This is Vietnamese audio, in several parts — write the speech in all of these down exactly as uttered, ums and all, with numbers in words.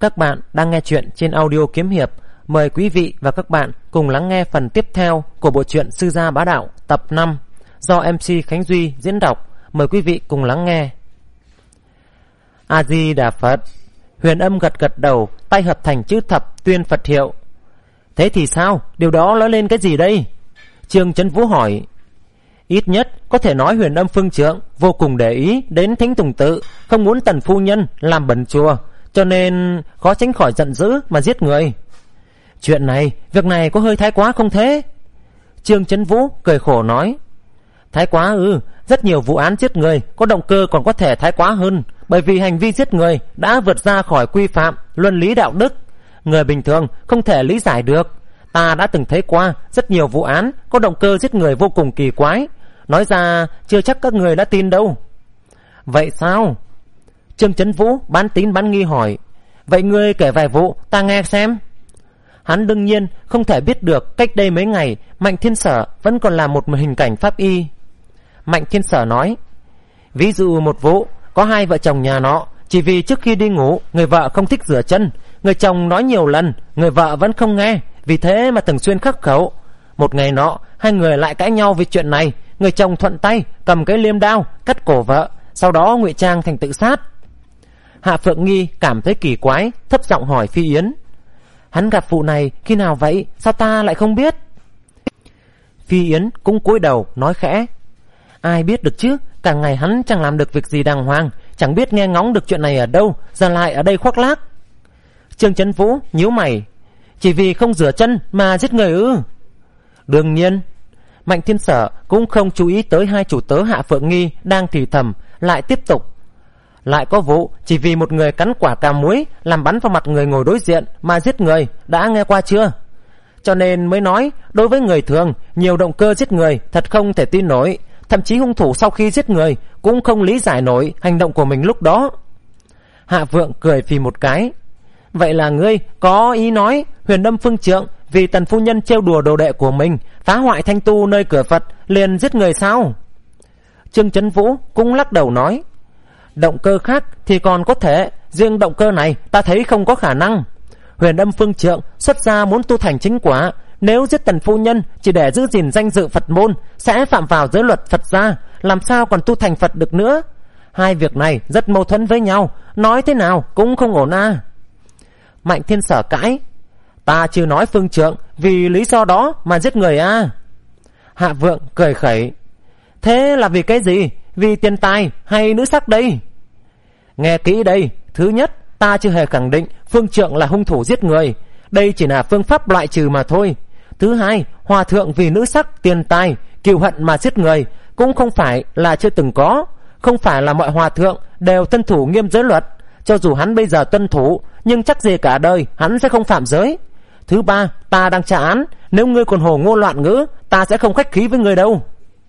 Các bạn đang nghe chuyện trên audio kiếm hiệp. Mời quý vị và các bạn cùng lắng nghe phần tiếp theo của bộ truyện Sư Gia Bá Đạo tập năm do em xê Khánh Duy diễn đọc. Mời quý vị cùng lắng nghe. A Di Đà Phật. Huyền Âm gật gật đầu, tay hợp thành chữ thập tuyên Phật hiệu. Thế thì sao? Điều đó nói lên cái gì đây? Trương Chấn Vũ hỏi. Ít nhất có thể nói Huyền Âm phương trượng vô cùng để ý đến Thính Tùng Tự, không muốn Tần phu nhân làm bẩn chùa, cho nên khó tránh khỏi giận dữ mà giết người. Chuyện này, việc này có hơi thái quá không thế? Trương Chấn Vũ cười khổ nói. Thái quá ư? Rất nhiều vụ án giết người có động cơ còn có thể thái quá hơn, bởi vì hành vi giết người đã vượt ra khỏi quy phạm luân lý đạo đức, người bình thường không thể lý giải được. Ta đã từng thấy qua rất nhiều vụ án có động cơ giết người vô cùng kỳ quái, nói ra chưa chắc các người đã tin đâu. Vậy sao? Trương Chấn Vũ bán tín bán nghi hỏi. Vậy ngươi kể vài vụ ta nghe xem. Hắn đương nhiên không thể biết được cách đây mấy ngày Mạnh Thiên Sở vẫn còn là một hình cảnh pháp y. Mạnh Thiên Sở nói. Ví dụ một vụ, có hai vợ chồng nhà nọ, chỉ vì trước khi đi ngủ người vợ không thích rửa chân, người chồng nói nhiều lần, người vợ vẫn không nghe, vì thế mà thường xuyên khắc khẩu. Một ngày nọ hai người lại cãi nhau vì chuyện này, người chồng thuận tay cầm cái liêm đao cắt cổ vợ, sau đó ngụy trang thành tự sát. Hạ Phượng Nghi cảm thấy kỳ quái, thấp giọng hỏi Phi Yến. Hắn gặp vụ này khi nào vậy? Sao ta lại không biết? Phi Yến cũng cúi đầu nói khẽ. Ai biết được chứ, cả ngày hắn chẳng làm được việc gì đàng hoàng, chẳng biết nghe ngóng được chuyện này ở đâu, giờ lại ở đây khoác lác. Trương Chấn Vũ nhíu mày. Chỉ vì không rửa chân mà giết người ư? Đương nhiên. Mạnh Thiên Sở cũng không chú ý tới hai chủ tớ Hạ Phượng Nghi đang thì thầm, lại tiếp tục. Lại có vụ chỉ vì một người cắn quả cà muối làm bắn vào mặt người ngồi đối diện mà giết người, đã nghe qua chưa? Cho nên mới nói, đối với người thường, nhiều động cơ giết người thật không thể tin nổi. Thậm chí hung thủ sau khi giết người cũng không lý giải nổi hành động của mình lúc đó. Hạ Vượng cười phì một cái. Vậy là ngươi có ý nói Huyền Âm phương trượng vì Tần phu nhân trêu đùa đồ đệ của mình, phá hoại thanh tu nơi cửa Phật, liền giết người sao? Trương Chấn Vũ cũng lắc đầu nói. Động cơ khác thì còn có thể, riêng động cơ này ta thấy không có khả năng. Huyền Âm phương trượng xuất gia muốn tu thành chính quả, nếu giết Tần phu nhân chỉ để giữ gìn danh dự Phật môn sẽ phạm vào giới luật Phật gia, làm sao còn tu thành Phật được nữa. Hai việc này rất mâu thuẫn với nhau, nói thế nào cũng không ổn à. Mạnh Thiên Sở cãi. Ta chưa nói phương trượng vì lý do đó mà giết người à? Hạ Vượng cười khẩy. Thế là vì cái gì? Vì tiền tài hay nữ sắc đây? Nghe kỹ đây. Thứ nhất, ta chưa hề khẳng định phương trượng là hung thủ giết người, đây chỉ là phương pháp loại trừ mà thôi. Thứ hai, hòa thượng vì nữ sắc, tiền tài, cừu hận mà giết người cũng không phải là chưa từng có. Không phải là mọi hòa thượng đều tuân thủ nghiêm giới luật. Cho dù hắn bây giờ tuân thủ, nhưng chắc gì cả đời hắn sẽ không phạm giới. Thứ ba, ta đang trả án, nếu ngươi còn hồ ngôn loạn ngữ, ta sẽ không khách khí với ngươi đâu.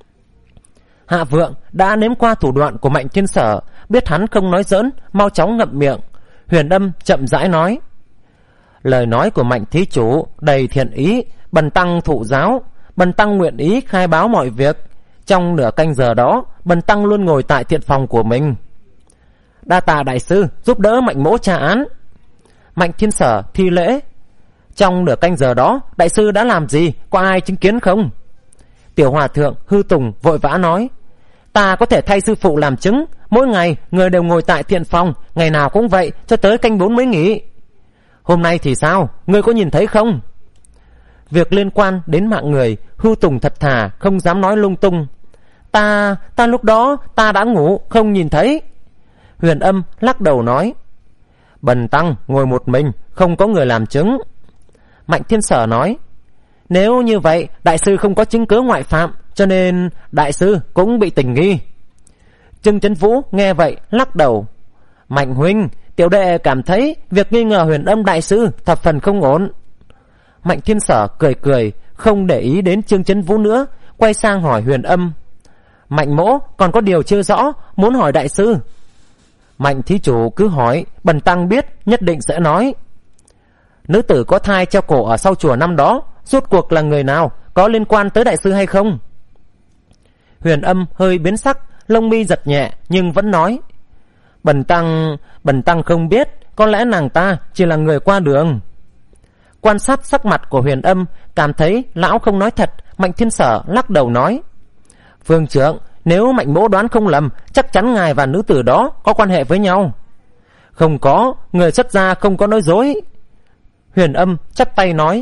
Hạ Vượng đã nếm qua thủ đoạn của Mạnh Thiên Sở, biết hắn không nói giỡn, mau chóng ngậm miệng. Huyền Âm chậm rãi nói. Lời nói của Mạnh thí chủ đầy thiện ý, bần tăng thụ giáo, bần tăng nguyện ý khai báo mọi việc. Trong nửa canh giờ đó, bần tăng luôn ngồi tại thiện phòng của mình. Đa tạ đại sư giúp đỡ Mạnh mỗ tra án. Mạnh Thiên Sở thi lễ. Trong nửa canh giờ đó, đại sư đã làm gì, có ai chứng kiến không? Tiểu hòa thượng Hư Tùng vội vã nói. Ta có thể thay sư phụ làm chứng, mỗi ngày người đều ngồi tại thiện phòng, ngày nào cũng vậy, cho tới canh bốn mới nghỉ. Hôm nay thì sao, ngươi có nhìn thấy không? Việc liên quan đến mạng người, Hư Tùng thật thà, không dám nói lung tung. Ta, ta lúc đó ta đã ngủ, không nhìn thấy. Huyền Âm lắc đầu nói. Bần tăng ngồi một mình, không có người làm chứng. Mạnh Thiên Sở nói. Nếu như vậy, đại sư không có chứng cứ ngoại phạm, cho nên đại sư cũng bị tình nghi. Trương Chấn Vũ nghe vậy lắc đầu. Mạnh huynh, tiểu đệ cảm thấy việc nghi ngờ Huyền Âm đại sư thập phần không ổn. Mạnh Thiên Sở cười cười, không để ý đến Trương Chấn Vũ nữa, quay sang hỏi Huyền Âm. Mạnh mỗ còn có điều chưa rõ, muốn hỏi đại sư. Mạnh thí chủ cứ hỏi, bần tăng biết nhất định sẽ nói. Nữ tử có thai treo cổ ở sau chùa năm đó, rốt cuộc là người nào, có liên quan tới đại sư hay không? Huyền Âm hơi biến sắc, lông mi giật nhẹ nhưng vẫn nói. Bần tăng, bần tăng không biết, có lẽ nàng ta chỉ là người qua đường. Quan sát sắc mặt của Huyền Âm, cảm thấy lão không nói thật. Mạnh Thiên Sở lắc đầu nói: Phương trưởng, nếu Mạnh mỗ đoán không lầm, chắc chắn ngài và nữ tử đó có quan hệ với nhau. Không có, người xuất gia không có nói dối. Huyền Âm chắp tay nói.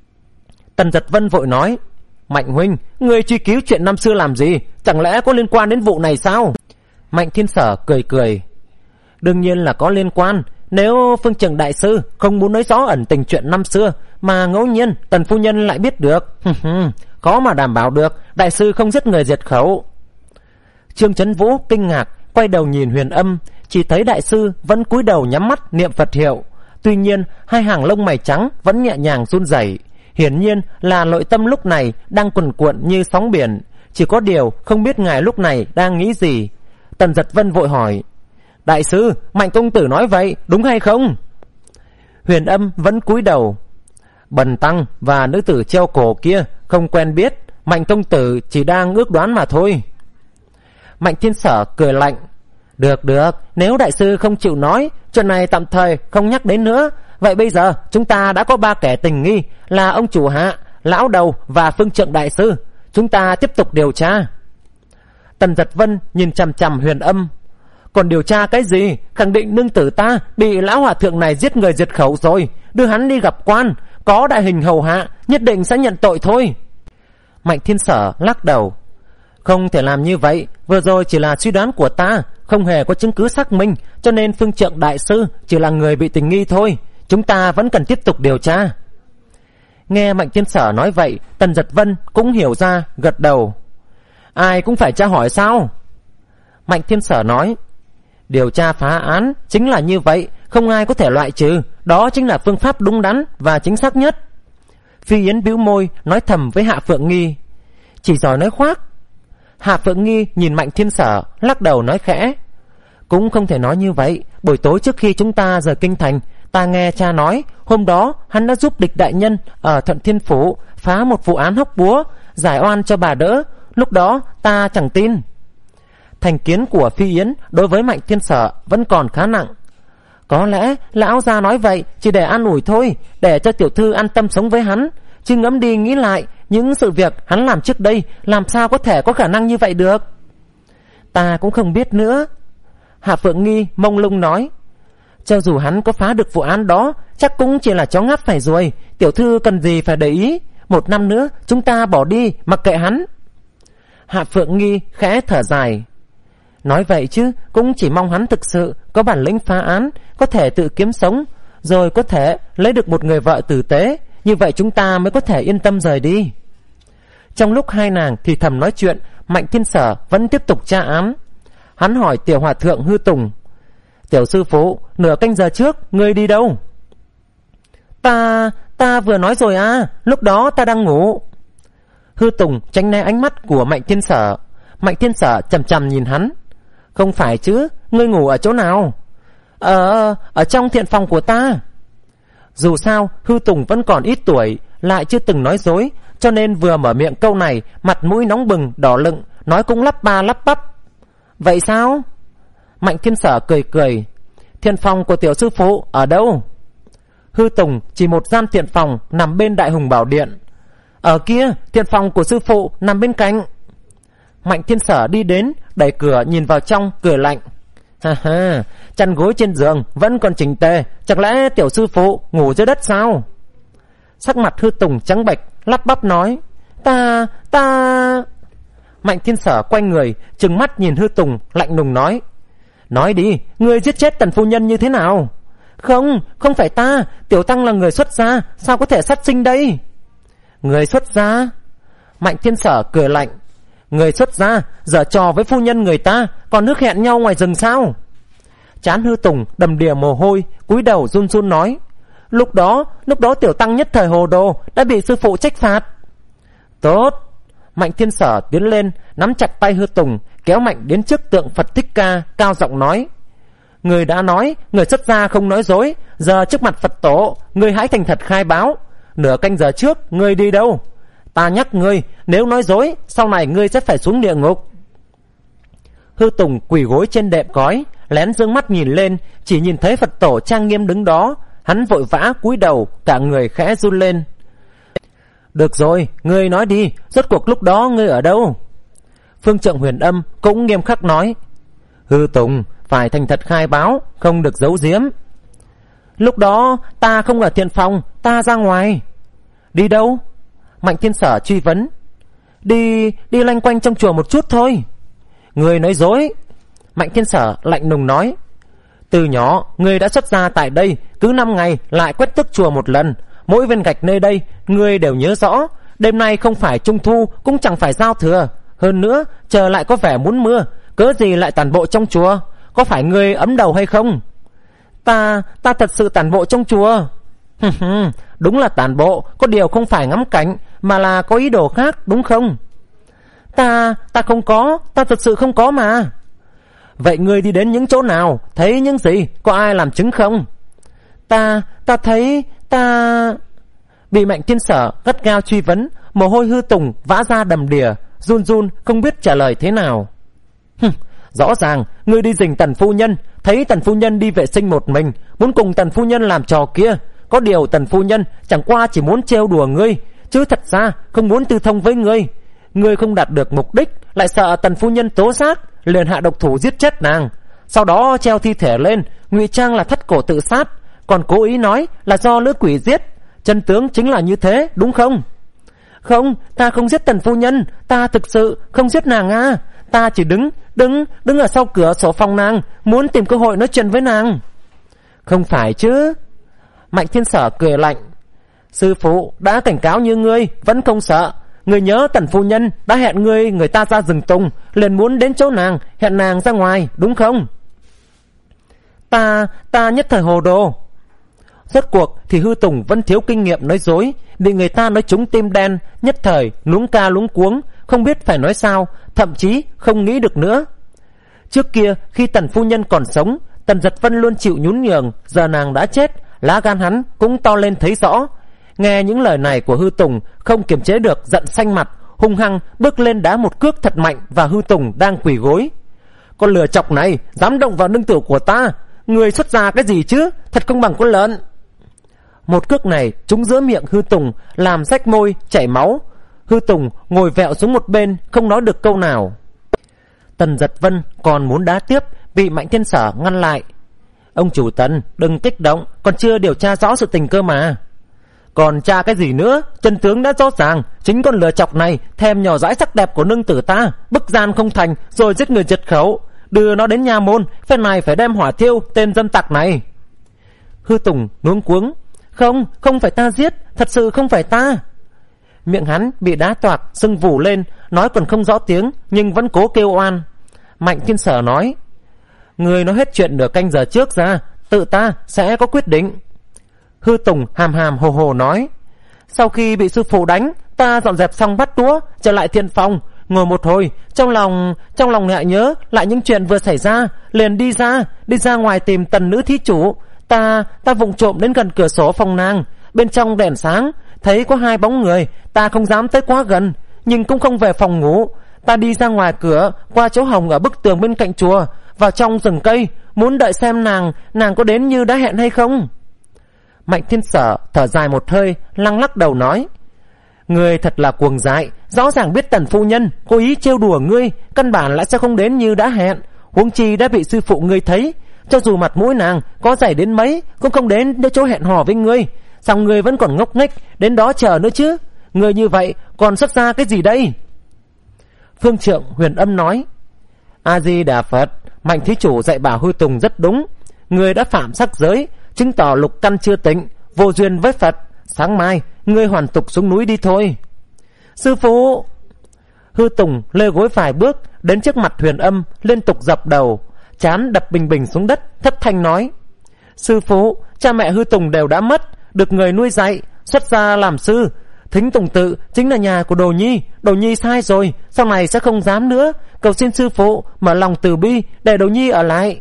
Tần Giật Vân vội nói: Mạnh huynh, người truy cứu chuyện năm xưa làm gì? Chẳng lẽ có liên quan đến vụ này sao? Mạnh Thiên Sở cười cười: Đương nhiên là có liên quan. Nếu Phương Trừng đại sư không muốn nói rõ ẩn tình chuyện năm xưa, mà ngẫu nhiên Tần phu nhân lại biết được, khó mà đảm bảo được đại sư không giết người diệt khẩu. Trương Chấn Vũ kinh ngạc quay đầu nhìn Huyền Âm, chỉ thấy đại sư vẫn cúi đầu nhắm mắt niệm Phật hiệu. Tuy nhiên hai hàng lông mày trắng vẫn nhẹ nhàng run rẩy, hiển nhiên là nội tâm lúc này đang cuồn cuộn như sóng biển. Chỉ có điều không biết ngài lúc này đang nghĩ gì. Tần Giật Vân vội hỏi: Đại sư, Mạnh công tử nói vậy đúng hay không? Huyền Âm vẫn cúi đầu: Bần tăng và nữ tử treo cổ kia không quen biết, Mạnh công tử chỉ đang ước đoán mà thôi. Mạnh Thiên Sở cười lạnh: Được được, nếu đại sư không chịu nói, chuyện này tạm thời không nhắc đến nữa. Vậy bây giờ chúng ta đã có ba kẻ tình nghi, là ông chủ hạ, lão đầu và Phương Trượng đại sư. Chúng ta tiếp tục điều tra. Tần Giật Vân nhìn chằm chằm Huyền Âm: Còn điều tra cái gì? Khẳng định nương tử ta bị lão hòa thượng này giết người diệt khẩu rồi. Đưa hắn đi gặp quan, có đại hình hầu hạ, nhất định sẽ nhận tội thôi. Mạnh Thiên Sở lắc đầu: Không thể làm như vậy, vừa rồi chỉ là suy đoán của ta, không hề có chứng cứ xác minh, cho nên Phương Trượng đại sư chỉ là người bị tình nghi thôi. Chúng ta vẫn cần tiếp tục điều tra. Nghe Mạnh Thiên Sở nói vậy, Tần Giật Vân cũng hiểu ra, gật đầu: Ai cũng phải tra hỏi sao? Mạnh Thiên Sở nói: Điều tra phá án chính là như vậy, không ai có thể loại trừ. Đó chính là phương pháp đúng đắn và chính xác nhất. Phi Yến bĩu môi nói thầm với Hạ Phượng Nghi: Chỉ giỏi nói khoác. Hạ Phượng Nghi nhìn Mạnh Thiên Sở, lắc đầu nói khẽ: Cũng không thể nói như vậy. Buổi tối trước khi chúng ta rời kinh thành, ta nghe cha nói hôm đó hắn đã giúp địch đại nhân ở Thuận Thiên Phủ phá một vụ án hóc búa, giải oan cho bà đỡ. Lúc đó ta chẳng tin. Thành kiến của Phi Yến đối với Mạnh Thiên Sở vẫn còn khá nặng. Có lẽ lão gia nói vậy chỉ để an ủi thôi, để cho tiểu thư an tâm sống với hắn. Chứ ngẫm đi nghĩ lại, những sự việc hắn làm trước đây làm sao có thể có khả năng như vậy được? Ta cũng không biết nữa. Hạ Phượng Nghi mông lung nói: Cho dù hắn có phá được vụ án đó, chắc cũng chỉ là chó ngáp phải ruồi. Tiểu thư cần gì phải để ý. Một năm nữa chúng ta bỏ đi, mặc kệ hắn. Hạ Phượng Nghi khẽ thở dài: Nói vậy chứ cũng chỉ mong hắn thực sự có bản lĩnh phá án, có thể tự kiếm sống, rồi có thể lấy được một người vợ tử tế. Như vậy chúng ta mới có thể yên tâm rời đi. Trong lúc hai nàng thì thầm nói chuyện, Mạnh Thiên Sở vẫn tiếp tục tra án. Hắn hỏi tiểu hòa thượng Hư Tùng: Tiểu sư phụ, nửa canh giờ trước ngươi đi đâu? Ta, ta vừa nói rồi à, lúc đó ta đang ngủ. Hư Tùng tránh né ánh mắt của Mạnh Thiên Sở. Mạnh Thiên Sở chằm chằm nhìn hắn: Không phải chứ, ngươi ngủ ở chỗ nào? Ở, ở trong thiện phòng của ta. Dù sao Hư Tùng vẫn còn ít tuổi, lại chưa từng nói dối, cho nên vừa mở miệng câu này, mặt mũi nóng bừng đỏ lựng, nói cũng lắp ba lắp bắp: Vậy sao? Mạnh Thiên Sở cười cười: Thiện phòng của tiểu sư phụ ở đâu? Hư Tùng chỉ một gian thiện phòng nằm bên Đại Hùng Bảo Điện. Ở kia, thiện phòng của sư phụ nằm bên cạnh. Mạnh Thiên Sở đi đến, đẩy cửa nhìn vào trong, cười lạnh: Ha ha, chăn gối trên giường vẫn còn chỉnh tề, chẳng lẽ tiểu sư phụ ngủ dưới đất sao? Sắc mặt Hư Tùng trắng bệch, lắp bắp nói: Ta, ta... Mạnh Thiên Sở quay người, trừng mắt nhìn Hư Tùng, lạnh lùng nói: Nói đi, ngươi giết chết Tần phu nhân như thế nào? Không, không phải ta, tiểu tăng là người xuất gia, sao có thể sát sinh đây? Người xuất gia? Mạnh Thiên Sở cười lạnh: Người xuất gia giở trò với phu nhân người ta, còn nước hẹn nhau ngoài rừng sao? Trán Hư Tùng đầm đìa mồ hôi, cúi đầu run run nói: Lúc đó, lúc đó tiểu tăng nhất thời hồ đồ, đã bị sư phụ trách phạt. Tốt. Mạnh Thiên Sở tiến lên, nắm chặt tay Hư Tùng, kéo mạnh đến trước tượng Phật Thích Ca, cao giọng nói: Người đã nói người xuất gia không nói dối, giờ trước mặt Phật tổ, ngươi hãy thành thật khai báo. Nửa canh giờ trước ngươi đi đâu? Ta nhắc ngươi, nếu nói dối, sau này ngươi sẽ phải xuống địa ngục. Hư Tùng quỳ gối trên đệm cói, lén dương mắt nhìn lên, chỉ nhìn thấy Phật tổ trang nghiêm đứng đó. Hắn vội vã cúi đầu, cả người khẽ run lên. Được rồi, ngươi nói đi, rốt cuộc lúc đó ngươi ở đâu? Phương Trượng Huyền Âm cũng nghiêm khắc nói. Hư Tùng phải thành thật khai báo, không được giấu giếm. Lúc đó ta không ở thiện phòng, ta ra ngoài. Đi đâu? Mạnh Thiên Sở truy vấn. Đi, đi loanh quanh trong chùa một chút thôi. Ngươi nói dối. Mạnh Thiên Sở lạnh lùng nói. Từ nhỏ ngươi đã xuất gia tại đây, cứ năm ngày lại quét tước chùa một lần. Mỗi viên gạch nơi đây ngươi đều nhớ rõ. Đêm nay không phải trung thu, cũng chẳng phải giao thừa. Hơn nữa trời lại có vẻ muốn mưa, cớ gì lại tản bộ trong chùa? Có phải ngươi ấm đầu hay không? Ta, ta thật sự tản bộ trong chùa. Đúng là tản bộ, có điều không phải ngắm cảnh, mà là có ý đồ khác, đúng không? Ta, ta không có, ta thật sự không có mà. Vậy ngươi đi đến những chỗ nào, thấy những gì, có ai làm chứng không? Ta, ta thấy, ta... Bị Mạnh Thiên Sở gắt gao truy vấn, mồ hôi Hư Tùng vã ra đầm đìa, run run không biết trả lời thế nào. Hừm, rõ ràng ngươi đi rình Tần phu nhân, thấy Tần phu nhân đi vệ sinh một mình, muốn cùng Tần phu nhân làm trò kia. Có điều Tần phu nhân chẳng qua chỉ muốn trêu đùa ngươi, chứ thật ra không muốn tư thông với ngươi. Ngươi không đạt được mục đích, lại sợ Tần phu nhân tố giác, liền hạ độc thủ giết chết nàng. Sau đó treo thi thể lên, ngụy trang là thắt cổ tự sát, còn cố ý nói là do lữ quỷ giết. Chân tướng chính là như thế, đúng không? Không, ta không giết Tần phu nhân, ta thực sự không giết nàng à. Ta chỉ đứng, đứng, đứng ở sau cửa sổ phòng nàng, muốn tìm cơ hội nói chuyện với nàng. Không phải chứ? Mạnh Thiên Sở cười lạnh. Sư phụ đã cảnh cáo như ngươi, vẫn không sợ. Ngươi nhớ Tần phu nhân đã hẹn ngươi, người ta ra rừng tùng, liền muốn đến chỗ nàng, hẹn nàng ra ngoài, đúng không? Ta, ta nhất thời hồ đồ. Rốt cuộc thì Hư Tùng vẫn thiếu kinh nghiệm nói dối, bị người ta nói trúng tim đen, nhất thời luống ca luống cuống, không biết phải nói sao, thậm chí không nghĩ được nữa. Trước kia khi Tần phu nhân còn sống, Tần Giật Vân luôn chịu nhún nhường, giờ nàng đã chết, lá gan hắn cũng to lên thấy rõ. Nghe những lời này của Hư Tùng, không kiềm chế được giận xanh mặt, hung hăng bước lên đá một cước thật mạnh và Hư Tùng đang quỳ gối. Con lừa chọc này dám động vào nương tử của ta, người xuất gia cái gì chứ, thật không bằng con lợn. Một cước này trúng giữa miệng Hư Tùng, làm rách môi chảy máu. Hư Tùng ngồi vẹo xuống một bên, không nói được câu nào. Tần Giật Vân còn muốn đá tiếp, bị Mạnh Thiên Sở ngăn lại. Ông chủ Tần, đừng kích động, còn chưa điều tra rõ sự tình cơ mà. Còn tra cái gì nữa, chân tướng đã rõ ràng. Chính con lừa chọc này thèm nhỏ dãi sắc đẹp của nương tử ta, bức gian không thành, rồi giết người diệt khẩu, đưa nó đến nha môn. Phen này phải đem hỏa thiêu tên dâm tặc này. Hư Tùng luống cuống. Không, không phải ta giết, thật sự không phải ta. Miệng hắn bị đá toạc, sưng vù lên, nói còn không rõ tiếng, nhưng vẫn cố kêu oan. Mạnh Thiên Sở nói. Người nói hết chuyện nửa canh giờ trước ra, tự ta sẽ có quyết định. Hư Tùng hàm hàm hồ hồ nói. Sau khi bị sư phụ đánh, ta dọn dẹp xong bắt đũa, trở lại thiện phòng, ngồi một hồi, trong lòng trong lòng lại nhớ lại những chuyện vừa xảy ra, liền đi ra, đi ra ngoài tìm Tần nữ thí chủ. Ta, ta vụng trộm đến gần cửa sổ phòng nàng, bên trong đèn sáng, thấy có hai bóng người, ta không dám tới quá gần, nhưng cũng không về phòng ngủ. Ta đi ra ngoài cửa, qua chỗ hồng ở bức tường bên cạnh chùa, vào trong rừng cây, muốn đợi xem nàng, nàng có đến như đã hẹn hay không. Mạnh Thiên Sở thở dài một hơi, lăng lắc đầu nói. Ngươi thật là cuồng dại, rõ ràng biết Tần phu nhân cố ý trêu đùa ngươi, căn bản lại sẽ không đến như đã hẹn, huống chi đã bị sư phụ ngươi thấy. Cho dù mặt mũi nàng có dày đến mấy, cũng không đến đến chỗ hẹn hò với ngươi. Sao ngươi vẫn còn ngốc nghếch đến đó chờ nữa chứ? Ngươi như vậy còn xuất ra cái gì đây? Phương Trượng Huyền Âm nói. A Di Đà Phật, Mạnh thí chủ dạy bảo Hư Tùng rất đúng. Ngươi đã phạm sắc giới, chứng tỏ lục căn chưa tịnh, vô duyên với Phật. Sáng mai ngươi hoàn tục xuống núi đi thôi. Sư phụ! Hư Tùng lê gối vài bước đến trước mặt Huyền Âm, liên tục dập đầu, trán đập bình bình xuống đất, thất thanh nói. Sư phụ, cha mẹ Hư Tùng đều đã mất, được người nuôi dạy, xuất gia làm sư. Thính Tùng tự chính là nhà của Đồ Nhi, Đồ Nhi sai rồi, sau này sẽ không dám nữa. Cầu xin sư phụ mở lòng từ bi để Đồ Nhi ở lại.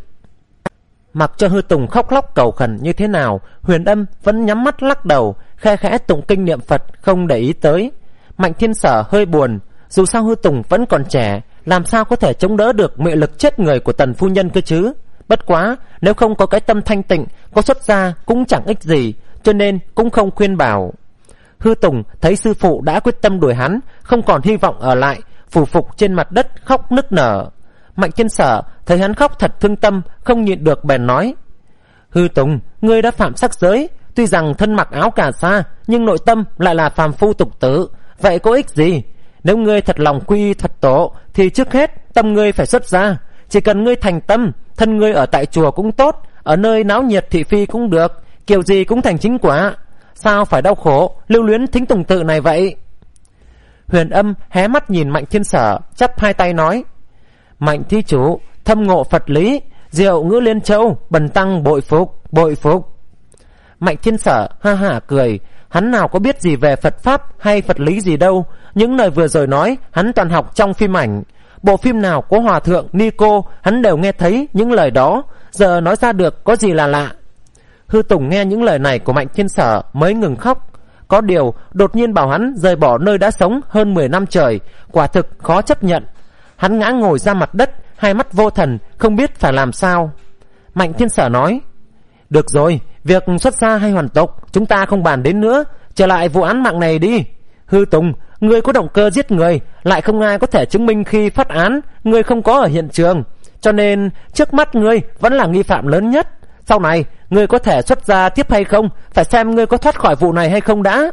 Mặc cho Hư Tùng khóc lóc cầu khẩn như thế nào, Huyền Âm vẫn nhắm mắt lắc đầu, khe khẽ tụng kinh niệm Phật, không để ý tới. Mạnh Thiên Sở hơi buồn, dù sao Hư Tùng vẫn còn trẻ, làm sao có thể chống đỡ được mị lực chết người của Tần phu nhân cơ chứ. Bất quá nếu không có cái tâm thanh tịnh, có xuất gia cũng chẳng ích gì, cho nên cũng không khuyên bảo. Hư Tùng thấy sư phụ đã quyết tâm đuổi hắn, không còn hy vọng ở lại, phủ phục trên mặt đất khóc nức nở. Mạnh Thiên Sở thấy hắn khóc thật thương tâm, không nhịn được bèn nói: Hư Tùng, ngươi đã phạm sắc giới, tuy rằng thân mặc áo cà sa, nhưng nội tâm lại là phàm phu tục tử, vậy có ích gì? Nếu ngươi thật lòng quy y Phật tổ, thì trước hết tâm ngươi phải xuất gia. Chỉ cần ngươi thành tâm, thân ngươi ở tại chùa cũng tốt, ở nơi náo nhiệt thị phi cũng được, kiểu gì cũng thành chính quả. Sao phải đau khổ lưu luyến thính tùng tự này vậy? Huyền Âm hé mắt nhìn Mạnh Thiên Sở, chắp hai tay nói: Mạnh thí chủ thâm ngộ Phật lý, diệu ngữ liên châu, bần tăng bội phục, bội phục. Mạnh Thiên Sở ha hả cười, hắn nào có biết gì về Phật pháp hay Phật lý gì đâu, những lời vừa rồi nói hắn toàn học trong phim ảnh. Bộ phim nào có hòa thượng Nico hắn đều nghe thấy những lời đó, giờ nói ra được có gì là lạ. Hư Tùng nghe những lời này của Mạnh Thiên Sở mới ngừng khóc. Có điều đột nhiên bảo hắn rời bỏ nơi đã sống hơn mười năm trời, quả thực khó chấp nhận. Hắn ngã ngồi ra mặt đất, hai mắt vô thần, không biết phải làm sao. Mạnh Thiên Sở nói: Được rồi, việc xuất gia hay hoàn tộc chúng ta không bàn đến nữa, trở lại vụ án mạng này đi. Hư Tùng, ngươi có động cơ giết người, lại không ai có thể chứng minh khi phát án ngươi không có ở hiện trường, cho nên trước mắt ngươi vẫn là nghi phạm lớn nhất. Sau này ngươi có thể xuất gia tiếp hay không, phải xem ngươi có thoát khỏi vụ này hay không đã.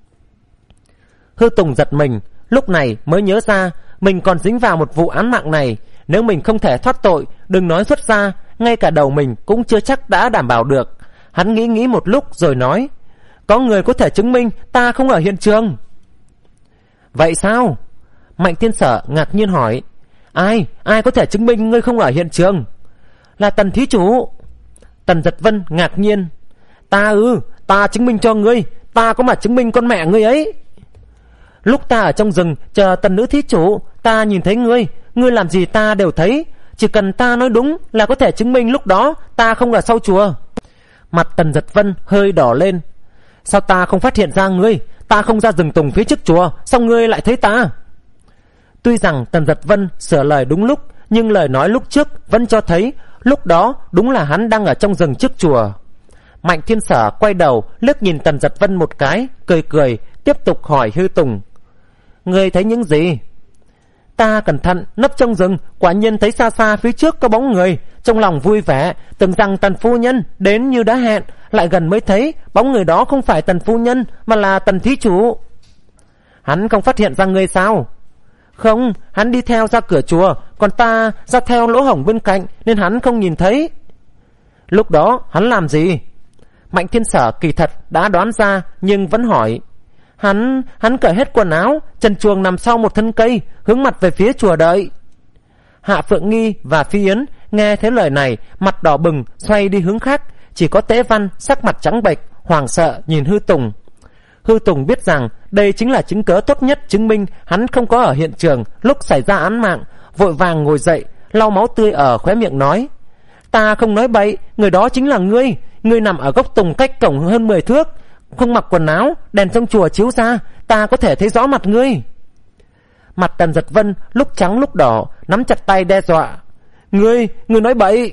Hư Tùng giật mình, lúc này mới nhớ ra mình còn dính vào một vụ án mạng này. Nếu mình không thể thoát tội, đừng nói xuất gia, ngay cả đầu mình cũng chưa chắc đã đảm bảo được. Hắn nghĩ nghĩ một lúc rồi nói: Có người có thể chứng minh ta không ở hiện trường. Vậy sao? Mạnh Thiên Sở ngạc nhiên hỏi: Ai, ai có thể chứng minh ngươi không ở hiện trường? Là Tần thí chủ. Tần Giật Vân ngạc nhiên: Ta ư, ta chứng minh cho ngươi, ta có mà chứng minh con mẹ ngươi ấy. Lúc ta ở trong rừng chờ Tần nữ thí chủ, ta nhìn thấy ngươi, ngươi làm gì ta đều thấy, chỉ cần ta nói đúng là có thể chứng minh lúc đó ta không ở sau chùa. Mặt Tần Giật Vân hơi đỏ lên: Sao ta không phát hiện ra ngươi? Ta không ra rừng tùng phía trước chùa, sao ngươi lại thấy ta? Tuy rằng Tần Giật Vân sửa lời đúng lúc, nhưng lời nói lúc trước vẫn cho thấy lúc đó đúng là hắn đang ở trong rừng trước chùa. Mạnh Thiên Sở quay đầu liếc nhìn Tần Giật Vân một cái, cười cười, tiếp tục hỏi Hư Tùng: Ngươi thấy những gì? Ta cẩn thận nấp trong rừng, quả nhiên thấy xa xa phía trước có bóng người, trong lòng vui vẻ, tưởng rằng Tần phu nhân đến như đã hẹn, lại gần mới thấy bóng người đó không phải Tần phu nhân mà là Tần thí chủ. Hắn không phát hiện ra ngươi sao? Không, hắn đi theo ra cửa chùa, còn ta ra theo lỗ hổng bên cạnh nên hắn không nhìn thấy. Lúc đó hắn làm gì? Mạnh Thiên Sở kỳ thật đã đoán ra nhưng vẫn hỏi: Hắn, hắn cởi hết quần áo, trần truồng nằm sau một thân cây, hướng mặt về phía chùa đợi. Hạ Phượng Nghi và Phi Yến nghe thấy lời này, mặt đỏ bừng, xoay đi hướng khác. Chỉ có Tế Văn sắc mặt trắng bệch, hoảng sợ nhìn Hư Tùng. Hư Tùng biết rằng đây chính là chứng cớ tốt nhất chứng minh hắn không có ở hiện trường lúc xảy ra án mạng, vội vàng ngồi dậy, lau máu tươi ở khóe miệng nói: Ta không nói bậy, người đó chính là ngươi. Ngươi nằm ở gốc tùng cách cổng hơn mười thước, không mặc quần áo, đèn trong chùa chiếu ra, ta có thể thấy rõ mặt ngươi. Mặt Tần Giật Vân lúc trắng lúc đỏ, nắm chặt tay đe dọa: Ngươi, ngươi nói bậy.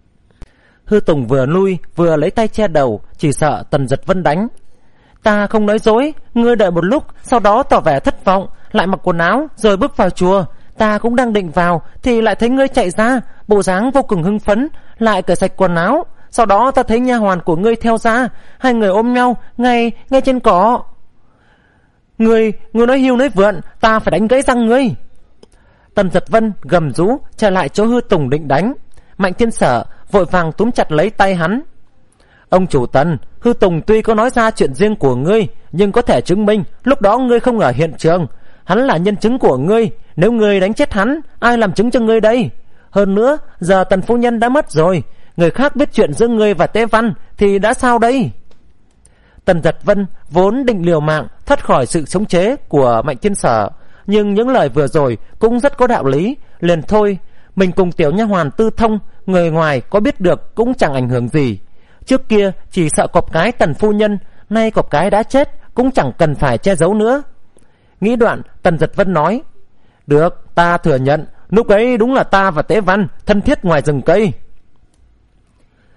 Hư Tùng vừa lui vừa lấy tay che đầu, chỉ sợ Tần Giật Vân đánh. Ta không nói dối, ngươi đợi một lúc, sau đó tỏ vẻ thất vọng, lại mặc quần áo rồi bước vào chùa. Ta cũng đang định vào thì lại thấy ngươi chạy ra, bộ dáng vô cùng hưng phấn, lại cởi sạch quần áo. Sau đó ta thấy nha hoàn của ngươi theo ra, hai người ôm nhau ngay ngay trên cỏ. Ngươi, ngươi nói hiu nói vượn, ta phải đánh gãy răng ngươi. Tần Giật Vân gầm rú trở lại chỗ Hư Tùng định đánh. Mạnh Thiên Sở vội vàng túm chặt lấy tay hắn: Ông chủ Tần, Hư Tùng tuy có nói ra chuyện riêng của ngươi, nhưng có thể chứng minh lúc đó ngươi không ở hiện trường. Hắn là nhân chứng của ngươi, nếu ngươi đánh chết hắn, ai làm chứng cho ngươi đây? Hơn nữa, giờ Tần phu nhân đã mất rồi, người khác biết chuyện giữa ngươi và Tế Văn thì đã sao đây? Tần Giật Vân vốn định liều mạng thoát khỏi sự khống chế của Mạnh Thiên Sở, nhưng những lời vừa rồi cũng rất có đạo lý, liền thôi. Mình cùng tiểu nha hoàn Tư Thông, người ngoài có biết được cũng chẳng ảnh hưởng gì. Trước kia chỉ sợ cọp cái Tần phu nhân, nay cọp cái đã chết cũng chẳng cần phải che giấu nữa. Nghĩ đoạn, Tần Giật Vân nói: Được, ta thừa nhận, lúc ấy đúng là ta và Tế Văn thân thiết ngoài rừng cây.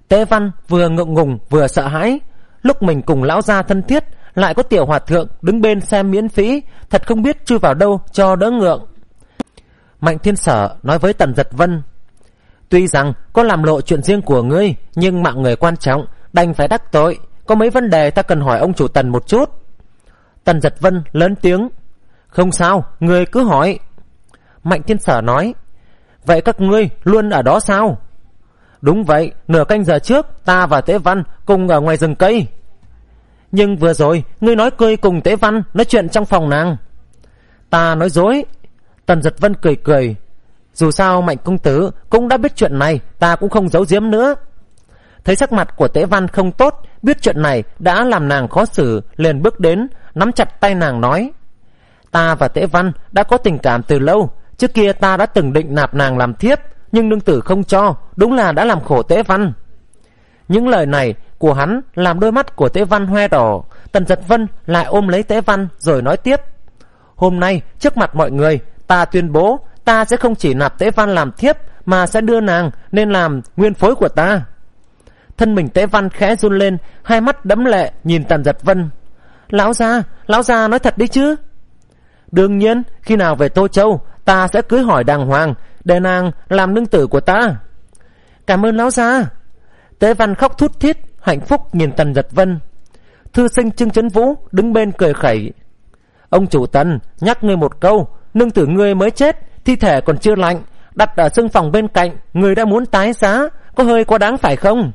Tế Văn vừa ngượng ngùng vừa sợ hãi. Lúc mình cùng lão gia thân thiết, lại có tiểu hòa thượng đứng bên xem miễn phí, thật không biết chui vào đâu cho đỡ ngượng. Mạnh Thiên Sở nói với Tần Giật Vân: tuy rằng có làm lộ chuyện riêng của ngươi, nhưng mạng người quan trọng, đành phải đắc tội. Có mấy vấn đề ta cần hỏi ông chủ Tần một chút. Tần Giật Vân lớn tiếng: không sao, ngươi cứ hỏi. Mạnh Thiên Sở nói: vậy các ngươi luôn ở đó sao? Đúng vậy, nửa canh giờ trước ta và Tế Văn cùng ở ngoài rừng cây. Nhưng vừa rồi ngươi nói ngươi cùng Tế Văn nói chuyện trong phòng nàng. Ta nói dối. Tần Giật Vân cười cười: dù sao Mạnh công tử cũng đã biết chuyện này, ta cũng không giấu giếm nữa. Thấy sắc mặt của Tế Văn không tốt, biết chuyện này đã làm nàng khó xử, liền bước đến nắm chặt tay nàng nói: ta và Tế Văn đã có tình cảm từ lâu. Trước kia ta đã từng định nạp nàng làm thiếp, nhưng nương tử không cho, đúng là đã làm khổ Tế Văn. Những lời này của hắn làm đôi mắt của Tế Văn hoe đỏ. Tần Giật Vân lại ôm lấy Tế Văn rồi nói tiếp: hôm nay trước mặt mọi người, ta tuyên bố ta sẽ không chỉ nạp Tế Văn làm thiếp, mà sẽ đưa nàng nên làm nguyên phối của ta. Thân mình Tế Văn khẽ run lên, hai mắt đẫm lệ nhìn Tần Giật Vân. Lão gia, lão gia nói thật đi chứ? Đương nhiên, khi nào về Tô Châu, ta sẽ cưới hỏi đàng hoàng, để nàng làm nương tử của ta. Cảm ơn lão gia. Tế Văn khóc thút thít, hạnh phúc nhìn Tần Giật Vân. Thư sinh Trương Chấn Vũ đứng bên cười khẩy: ông chủ Tần, nhắc ngươi một câu, nương tử ngươi mới chết, thi thể còn chưa lạnh, đặt ở xương phòng bên cạnh, ngươi đã muốn tái giá, có hơi quá đáng phải không?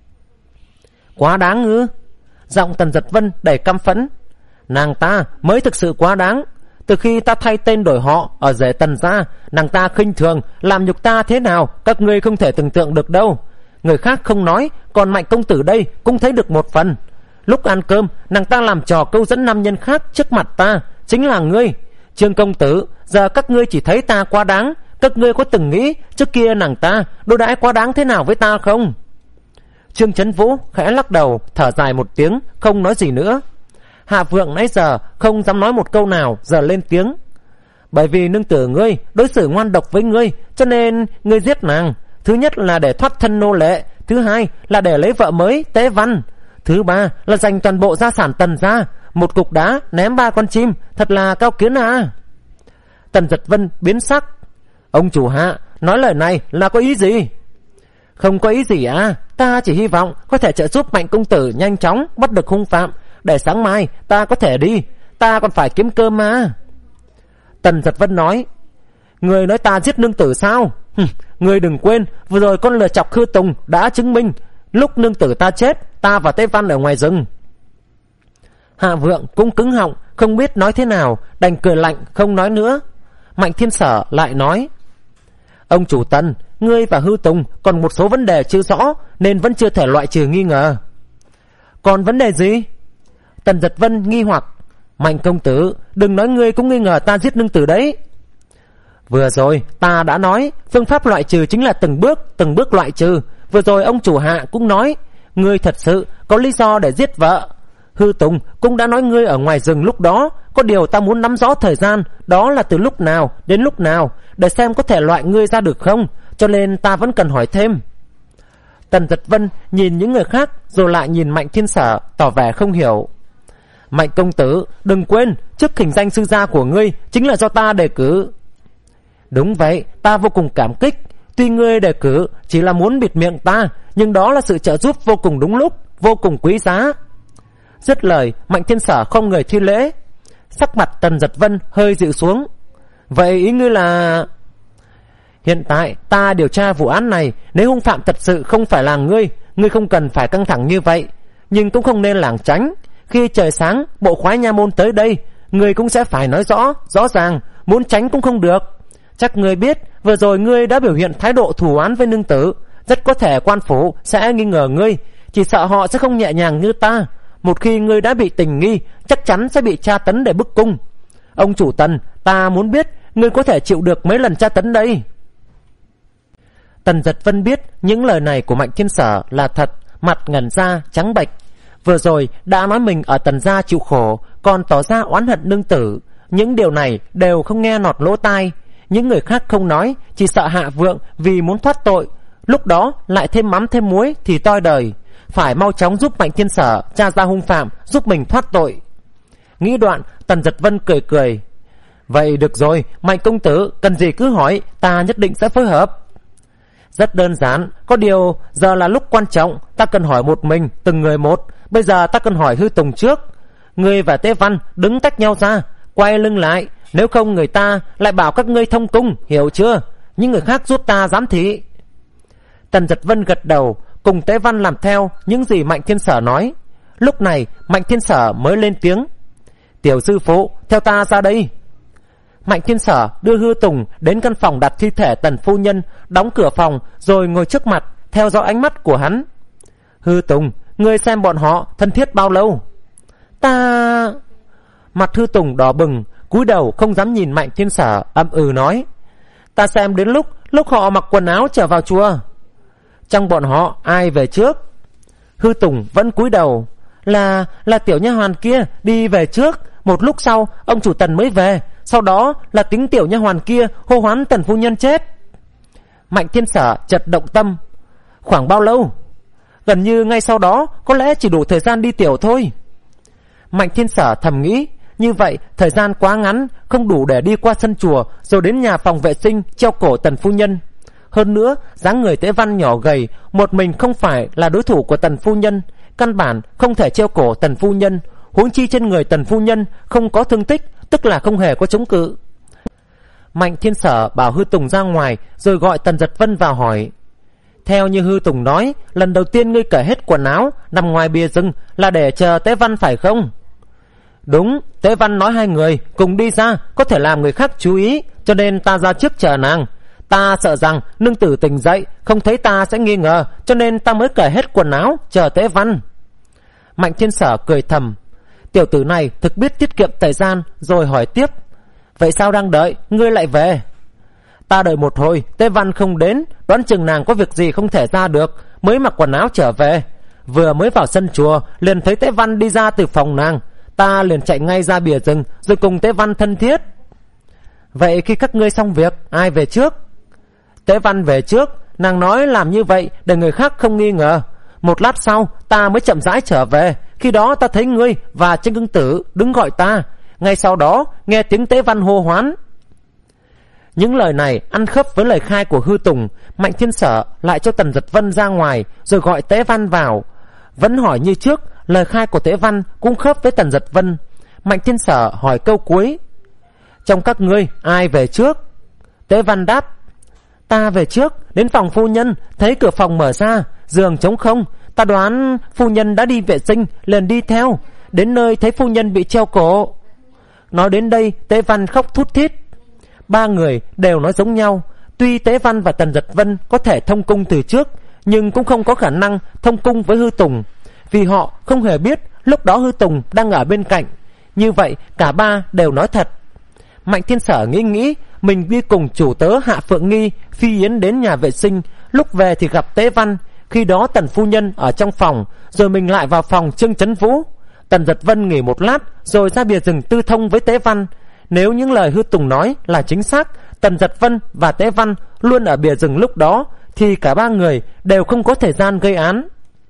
Quá đáng ư? Giọng Tần Giật Vân đầy căm phẫn. Nàng ta mới thực sự quá đáng. Từ khi ta thay tên đổi họ ở rể Tần gia, nàng ta khinh thường làm nhục ta thế nào, các ngươi không thể tưởng tượng được đâu. Người khác không nói, còn Mạnh công tử đây cũng thấy được một phần. Lúc ăn cơm, nàng ta làm trò câu dẫn nam nhân khác trước mặt ta, chính là ngươi. Trương công tử, giờ các ngươi chỉ thấy ta quá đáng, các ngươi có từng nghĩ trước kia nàng ta đối đãi quá đáng thế nào với ta không? Trương Chấn Vũ khẽ lắc đầu, thở dài một tiếng, không nói gì nữa. Hạ Vượng nãy giờ không dám nói một câu nào, giờ lên tiếng: bởi vì nương tử ngươi đối xử ngoan độc với ngươi, cho nên ngươi giết nàng. Thứ nhất là để thoát thân nô lệ, thứ hai là để lấy vợ mới Tế Văn, thứ ba là dành toàn bộ gia sản Tần gia. Một cục đá ném ba con chim, thật là cao kiến à. Tần Giật Vân biến sắc: ông chủ hạ nói lời này là có ý gì? Không có ý gì à, ta chỉ hy vọng có thể trợ giúp Mạnh công tử nhanh chóng bắt được hung phạm, để sáng mai ta có thể đi, ta còn phải kiếm cơm mà. Tần Giật Vân nói: người nói ta giết nương tử sao? Hừm, người đừng quên vừa rồi con lừa chọc Khư Tùng đã chứng minh lúc nương tử ta chết, ta và Tế Văn ở ngoài rừng. Hạ Vượng cũng cứng họng, không biết nói thế nào, đành cười lạnh không nói nữa. Mạnh Thiên Sở lại nói: ông chủ Tần, ngươi và Hư Tùng còn một số vấn đề chưa rõ, nên vẫn chưa thể loại trừ nghi ngờ. Còn vấn đề gì? Tần Giật Vân nghi hoặc: Mạnh công tử, đừng nói ngươi cũng nghi ngờ ta giết nương tử đấy. Vừa rồi ta đã nói, phương pháp loại trừ chính là từng bước từng bước loại trừ. Vừa rồi ông chủ hạ cũng nói, ngươi thật sự có lý do để giết vợ. Hư Tùng cũng đã nói ngươi ở ngoài rừng lúc đó, có điều ta muốn nắm rõ thời gian đó là từ lúc nào đến lúc nào, để xem có thể loại ngươi ra được không, cho nên ta vẫn cần hỏi thêm. Tần Giật Vân nhìn những người khác rồi lại nhìn Mạnh Thiên Sở, tỏ vẻ không hiểu. Mạnh công tử, đừng quên chức khỉnh danh sư gia của ngươi chính là do ta đề cử. Đúng vậy, ta vô cùng cảm kích. Tuy ngươi đề cử chỉ là muốn bịt miệng ta, nhưng đó là sự trợ giúp vô cùng đúng lúc, vô cùng quý giá. Dứt lời, Mạnh Thiên Sở không người thi lễ. Sắc mặt Tần Giật Vân hơi dịu xuống. Vậy ý ngươi là... Hiện tại ta điều tra vụ án này, nếu hung phạm thật sự không phải là ngươi, ngươi không cần phải căng thẳng như vậy, nhưng cũng không nên lảng tránh. Khi trời sáng bộ khoái nha môn tới đây, ngươi cũng sẽ phải nói rõ, rõ ràng, muốn tránh cũng không được. Chắc ngươi biết vừa rồi ngươi đã biểu hiện thái độ thù oán với nương tử, rất có thể quan phủ sẽ nghi ngờ ngươi, chỉ sợ họ sẽ không nhẹ nhàng như ta. Một khi ngươi đã bị tình nghi, chắc chắn sẽ bị tra tấn để bức cung. Ông chủ Tần, ta muốn biết ngươi có thể chịu được mấy lần tra tấn đây? Tần Giật Vân biết những lời này của Mạnh Thiên Sở là thật, mặt ngẩn ra trắng bệch. Vừa rồi đã nói mình ở Tần gia chịu khổ, còn tỏ ra oán hận nương tử. Những điều này đều không nghe nọt lỗ tai. Những người khác không nói, chỉ sợ Hạ Vượng vì muốn thoát tội Lúc đó lại thêm mắm thêm muối thì toi đời. Phải mau chóng giúp Mạnh Thiên Sở tra ra hung phạm, giúp mình thoát tội. Nghĩ đoạn, Tần Dật Vân cười cười. Vậy được rồi, Mạnh công tử, cần gì cứ hỏi, ta nhất định sẽ phối hợp. Rất đơn giản, có điều giờ là lúc quan trọng, ta cần hỏi một mình, từng người một. Bây giờ ta cần hỏi Hư Tùng trước. Ngươi và Tế Văn đứng tách nhau ra, quay lưng lại, nếu không người ta lại bảo các ngươi thông cung, hiểu chưa? Những người khác giúp ta giám thị. Tần Dật Vân gật đầu, cùng Tế Văn làm theo những gì Mạnh Thiên Sở nói. Lúc này Mạnh Thiên Sở mới lên tiếng. Tiểu sư phụ, theo ta ra đây. Mạnh Thiên Sở đưa Hư Tùng đến căn phòng đặt thi thể Tần phu nhân, đóng cửa phòng rồi ngồi trước mặt, theo dõi ánh mắt của hắn. Hư Tùng, ngươi xem bọn họ thân thiết bao lâu? Ta... Mặt Hư Tùng đỏ bừng, cúi đầu không dám nhìn Mạnh Thiên Sở, ậm ừ nói. Ta xem đến lúc lúc họ mặc quần áo trở vào chùa. Trong bọn họ ai về trước? Hư Tùng vẫn cúi đầu. Là là tiểu nha hoàn kia đi về trước. Một lúc sau ông chủ Tần mới về. Sau đó là tính tiểu nha hoàn kia hô hoán Tần phu nhân chết. Mạnh Thiên Sở chợt động tâm. Khoảng bao lâu? Gần như ngay sau đó, có lẽ chỉ đủ thời gian đi tiểu thôi. Mạnh Thiên Sở thầm nghĩ, như vậy thời gian quá ngắn, không đủ để đi qua sân chùa rồi đến nhà phòng vệ sinh treo cổ Tần phu nhân. Hơn nữa, dáng người Tế Văn nhỏ gầy, một mình không phải là đối thủ của Tần phu nhân, căn bản không thể treo cổ Tần phu nhân. Huống chi trên người Tần phu nhân không có thương tích, tức là không hề có chống cự. Mạnh Thiên Sở bảo Hư Tùng ra ngoài, rồi gọi Tần Dật Vân vào hỏi. Theo như Hư Tùng nói, lần đầu tiên ngươi cởi hết quần áo nằm ngoài bìa rừng là để chờ Tế Văn phải không? Đúng, Tế Văn nói hai người cùng đi ra có thể làm người khác chú ý, cho nên ta ra trước chờ nàng. Ta sợ rằng nương tử tỉnh dậy không thấy ta sẽ nghi ngờ, cho nên ta mới cởi hết quần áo chờ Tế Văn. Mạnh Thiên Sở cười thầm. Tiểu tử này thực biết tiết kiệm thời gian, rồi hỏi tiếp. Vậy sao đang đợi, ngươi lại về? Ta đợi một hồi, Tế Văn không đến, đoán chừng nàng có việc gì không thể ra được, mới mặc quần áo trở về. Vừa mới vào sân chùa, liền thấy Tế Văn đi ra từ phòng nàng. Ta liền chạy ngay ra bìa rừng, rồi cùng Tế Văn thân thiết. Vậy khi các ngươi xong việc, ai về trước? Tế Văn về trước, nàng nói làm như vậy để người khác không nghi ngờ. Một lát sau, ta mới chậm rãi trở về. Khi đó ta thấy ngươi và Tranh Cương Tử đứng gọi ta. Ngay sau đó, nghe tiếng Tế Văn hô hoán. Những lời này ăn khớp với lời khai của Hư Tùng. Mạnh Thiên Sở lại cho Tần Dật Vân ra ngoài, rồi gọi Tế Văn vào. Vẫn hỏi như trước, lời khai của Tế Văn cũng khớp với Tần Dật Vân. Mạnh Thiên Sở hỏi câu cuối. Trong các ngươi ai về trước? Tế Văn đáp. Ta về trước, đến phòng phu nhân, thấy cửa phòng mở ra, giường trống không. Ta đoán phu nhân đã đi vệ sinh, liền đi theo. Đến nơi thấy phu nhân bị treo cổ. Nói đến đây, Tế Văn khóc thút thít. Ba người đều nói giống nhau. Tuy Tế Văn và Tần Dật Vân có thể thông cung từ trước, nhưng cũng không có khả năng thông cung với Hư Tùng, vì họ không hề biết lúc đó Hư Tùng đang ở bên cạnh. Như vậy cả ba đều nói thật. Mạnh Thiên Sở nghĩ nghĩ, mình đi cùng chủ tớ Hạ Phượng Nghi, Phi Yến đến nhà vệ sinh. Lúc về thì gặp Tế Văn. Khi đó Tần phu nhân ở trong phòng, rồi mình lại vào phòng Trương Chấn Vũ. Tần Dật Vân nghỉ một lát, rồi ra bìa rừng tư thông với Tế Văn. Nếu những lời Hư Tùng nói là chính xác, Tần Dật Vân và Tế Văn luôn ở bìa rừng lúc đó, thì cả ba người đều không có thời gian gây án.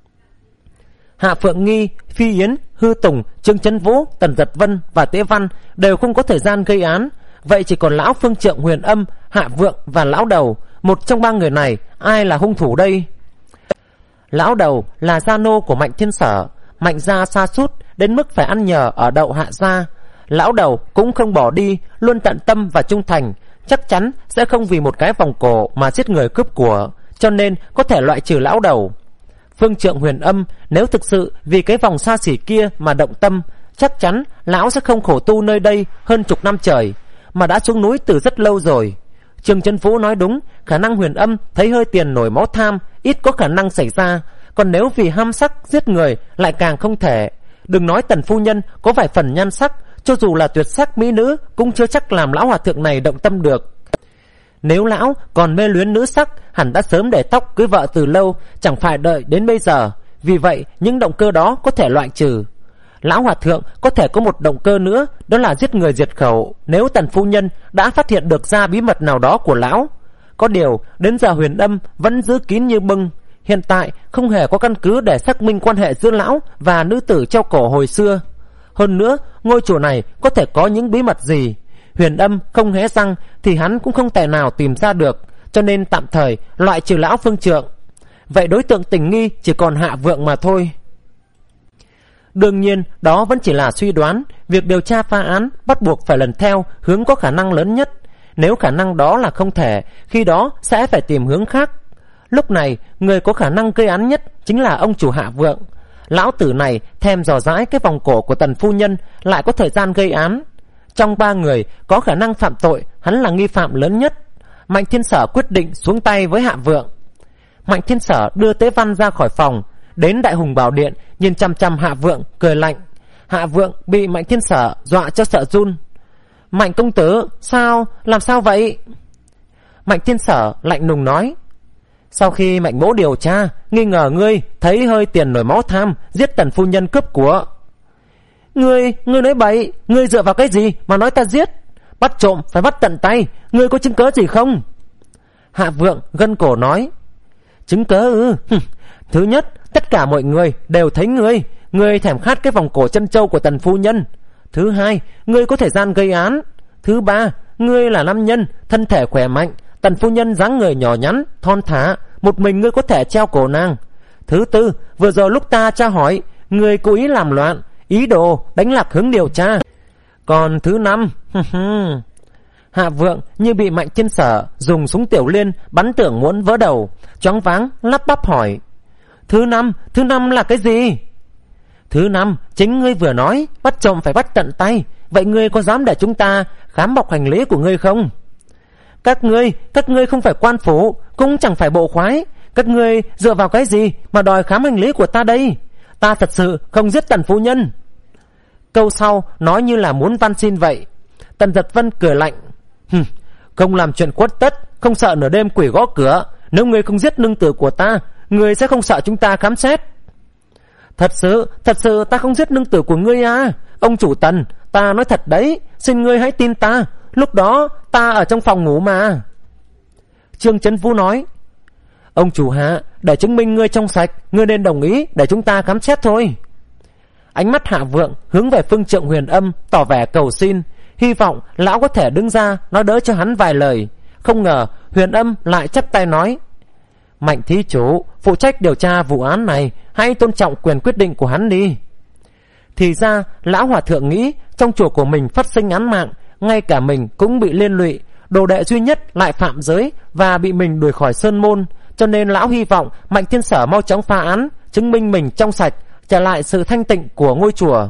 Hạ Phượng Nghi, Phi Yến, Hư Tùng, Trương Chấn Vũ, Tần Dật Vân và Tế Văn đều không có thời gian gây án. Vậy chỉ còn lão Phương Trượng Huyền Âm, Hạ Vượng và lão Đầu. Một trong ba người này, ai là hung thủ đây? Lão Đầu là gia nô của Mạnh Thiên Sở. Mạnh gia sa sút đến mức phải ăn nhờ ở đậu Hạ gia. Lão Đầu cũng không bỏ đi, luôn tận tâm và trung thành, chắc chắn sẽ không vì một cái vòng cổ mà giết người cướp của, cho nên có thể loại trừ Lão Đầu. Phương Trượng Huyền Âm nếu thực sự vì cái vòng xa xỉ kia mà động tâm, chắc chắn lão sẽ không khổ tu nơi đây hơn chục năm trời, mà đã xuống núi từ rất lâu rồi. Trương Chấn Vũ nói đúng, khả năng Huyền Âm thấy hơi tiền nổi máu tham ít có khả năng xảy ra, còn nếu vì ham sắc giết người lại càng không thể. Đừng nói Tần phu nhân có vài phần nhan sắc, cho dù là tuyệt sắc mỹ nữ cũng chưa chắc làm lão hòa thượng này động tâm được. Nếu lão còn mê luyến nữ sắc, hẳn đã sớm để tóc cưới vợ từ lâu, chẳng phải đợi đến bây giờ. Vì vậy những động cơ đó có thể loại trừ. Lão hòa thượng có thể có một động cơ nữa, đó là giết người diệt khẩu. Nếu Tần phu nhân đã phát hiện được ra bí mật nào đó của lão, Có điều đến giờ Huyền Âm vẫn giữ kín như bưng. Hiện tại không hề có căn cứ để xác minh quan hệ giữa lão và nữ tử treo cổ hồi xưa. Hơn nữa ngôi chùa này có thể có những bí mật gì, Huyền Âm không hé răng thì hắn cũng không thể nào tìm ra được, cho nên tạm thời loại trừ lão phương trượng. Vậy đối tượng tình nghi chỉ còn Hạ Vượng mà thôi. Đương nhiên đó vẫn chỉ là suy đoán. Việc điều tra phá án bắt buộc phải lần theo hướng có khả năng lớn nhất. Nếu khả năng đó là không thể, khi đó sẽ phải tìm hướng khác. Lúc này người có khả năng gây án nhất chính là ông chủ Hạ Vượng. Lão tử này thèm dò dãi cái vòng cổ của Tần phu nhân, lại có thời gian gây án. Trong ba người có khả năng phạm tội, hắn là nghi phạm lớn nhất. Mạnh Thiên Sở quyết định xuống tay với Hạ Vượng. Mạnh Thiên Sở đưa Tế Văn ra khỏi phòng, đến Đại Hùng Bảo Điện, nhìn chăm chăm Hạ Vượng cười lạnh. Hạ Vượng bị Mạnh Thiên Sở dọa cho sợ run. Mạnh công tử, sao, làm sao vậy? Mạnh Thiên Sở lạnh lùng nói. Sau khi Mạnh mỗ điều tra, nghi ngờ ngươi thấy hơi tiền nổi máu tham, giết Tần phu nhân cướp của. Ngươi, ngươi nói bậy, ngươi dựa vào cái gì mà nói ta giết? Bắt trộm phải bắt tận tay, ngươi có chứng cớ gì không? Hạ Vượng gân cổ nói. Chứng cớ ư? Thứ nhất, tất cả mọi người đều thấy ngươi, ngươi thèm khát cái vòng cổ chân châu của Tần phu nhân. Thứ hai, ngươi có thời gian gây án. Thứ ba, ngươi là nam nhân, thân thể khỏe mạnh, Tần phu nhân dáng người nhỏ nhắn, thon thả, một mình ngươi có thể treo cổ nàng. Thứ tư, vừa rồi lúc ta tra hỏi, ngươi cố ý làm loạn, ý đồ đánh lạc hướng điều tra. Còn thứ năm, Hạ Vượng như bị Mạnh Thiên Sở dùng súng tiểu liên bắn tưởng muốn vỡ đầu, choáng váng lắp bắp hỏi. Thứ năm, thứ năm là cái gì? Thứ năm, chính ngươi vừa nói, bắt trộm phải bắt tận tay. Vậy ngươi có dám để chúng ta khám bọc hành lý của ngươi không? Các ngươi, các ngươi không phải quan phủ, cũng chẳng phải bộ khoái. Các ngươi dựa vào cái gì mà đòi khám hành lý của ta đây? Ta thật sự không giết Tần phu nhân. Câu sau nói như là muốn van xin vậy. Tần Giật Vân cười lạnh. Hừm, không làm chuyện khuất tất, không sợ nửa đêm quỷ gõ cửa. Nếu ngươi không giết nương tử của ta, ngươi sẽ không sợ chúng ta khám xét. Thật sự, thật sự ta không giết nương tử của ngươi à? Ông chủ Tần, ta nói thật đấy, xin ngươi hãy tin ta. Lúc đó ta ở trong phòng ngủ mà. Trương Chấn Vũ nói. Ông chủ Hạ, để chứng minh ngươi trong sạch, ngươi nên đồng ý để chúng ta khám xét thôi. Ánh mắt Hạ Vượng hướng về phương trượng Huyền Âm, tỏ vẻ cầu xin, hy vọng lão có thể đứng ra nói đỡ cho hắn vài lời. Không ngờ Huyền Âm lại chắp tay nói. Mạnh thí chủ phụ trách điều tra vụ án này, hãy tôn trọng quyền quyết định của hắn đi. Thì ra lão hòa thượng nghĩ trong chùa của mình phát sinh án mạng, ngay cả mình cũng bị liên lụy, đồ đệ duy nhất lại phạm giới và bị mình đuổi khỏi sơn môn, cho nên lão hy vọng Mạnh Thiên Sở mau chóng phá án, chứng minh mình trong sạch, trả lại sự thanh tịnh của ngôi chùa.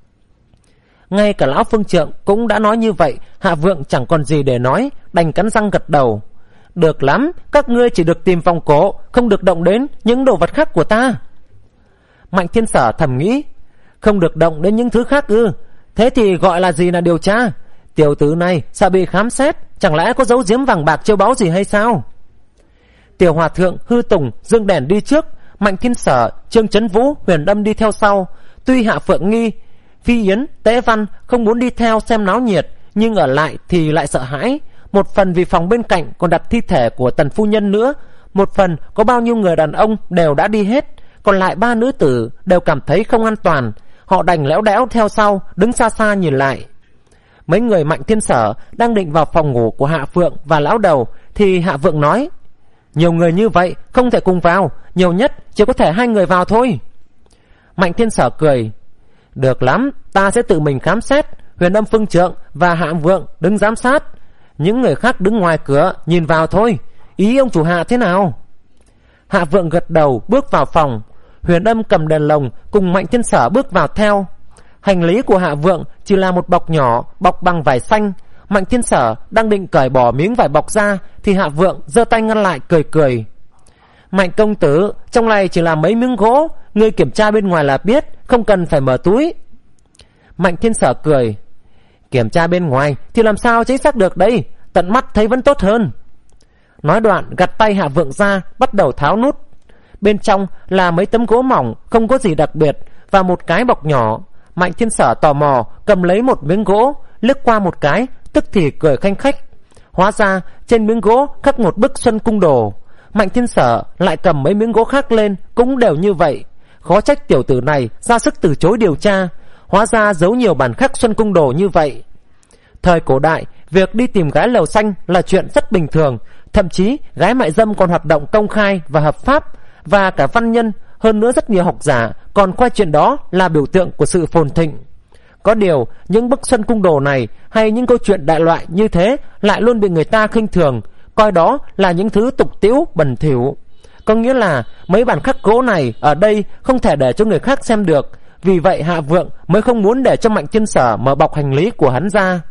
Ngay cả lão phương trượng cũng đã nói như vậy, Hạ Vượng chẳng còn gì để nói, đành cắn răng gật đầu. Được lắm, các ngươi chỉ được tìm vòng cổ, không được động đến những đồ vật khác của ta. Mạnh Thiên Sở thầm nghĩ, không được động đến những thứ khác ư? Thế thì gọi là gì là điều tra? Tiểu tử này sợ bị khám xét, chẳng lẽ có giấu giếm vàng bạc châu báu gì hay sao? Tiểu hòa thượng Hư Tùng dương đèn đi trước, Mạnh Thiên Sở, Trương Chấn Vũ, Huyền Âm đi theo sau. Tuy Hạ Phượng Nghi, Phi Yến, Tế Văn không muốn đi theo xem náo nhiệt, nhưng ở lại thì lại sợ hãi. Một phần vì phòng bên cạnh còn đặt thi thể của Tần phu nhân nữa, một phần có bao nhiêu người đàn ông đều đã đi hết, còn lại ba nữ tử đều cảm thấy không an toàn. Họ đành léo đẽo theo sau, đứng xa xa nhìn lại. Mấy người Mạnh Thiên Sở đang định vào phòng ngủ của Hạ Phượng và lão đầu, thì Hạ Phượng nói, nhiều người như vậy không thể cùng vào, nhiều nhất chỉ có thể hai người vào thôi. Mạnh Thiên Sở cười, được lắm, ta sẽ tự mình khám xét. Huyền Âm phương trượng và Hạ Vượng đứng giám sát, những người khác đứng ngoài cửa nhìn vào thôi. Ý ông chủ Hạ thế nào? Hạ Vượng gật đầu bước vào phòng. Huyền Âm cầm đèn lồng cùng Mạnh Thiên Sở bước vào theo. Hành lý của Hạ Vượng chỉ là một bọc nhỏ, bọc bằng vải xanh. Mạnh Thiên Sở đang định cởi bỏ miếng vải bọc ra, thì Hạ Vượng giơ tay ngăn lại, cười cười. Mạnh công tử, trong này chỉ là mấy miếng gỗ, ngươi kiểm tra bên ngoài là biết, không cần phải mở túi. Mạnh Thiên Sở cười, kiểm tra bên ngoài thì làm sao chính xác được đây, tận mắt thấy vẫn tốt hơn. Nói đoạn gạt tay Hạ Vượng ra, bắt đầu tháo nút. Bên trong là mấy tấm gỗ mỏng, không có gì đặc biệt, và một cái bọc nhỏ. Mạnh Thiên Sở tò mò cầm lấy một miếng gỗ, liếc qua một cái, tức thì cười khanh khách. Hóa ra trên miếng gỗ khắc một bức Xuân Cung Đồ. Mạnh Thiên Sở lại cầm mấy miếng gỗ khác lên, cũng đều như vậy. Khó trách tiểu tử này ra sức từ chối điều tra. Hóa ra giấu nhiều bản khắc Xuân Cung Đồ như vậy. Thời cổ đại, việc đi tìm gái lầu xanh là chuyện rất bình thường. Thậm chí gái mại dâm còn hoạt động công khai và hợp pháp. Và cả văn nhân, hơn nữa rất nhiều học giả còn coi chuyện đó là biểu tượng của sự phồn thịnh. Có điều, những bức Xuân Cung Đồ này hay những câu chuyện đại loại như thế lại luôn bị người ta khinh thường, coi đó là những thứ tục tĩu bẩn thỉu. Có nghĩa là mấy bản khắc gỗ này ở đây không thể để cho người khác xem được. Vì vậy Hạ Vượng mới không muốn để cho Mạnh Thiên Sở mở bọc hành lý của hắn ra.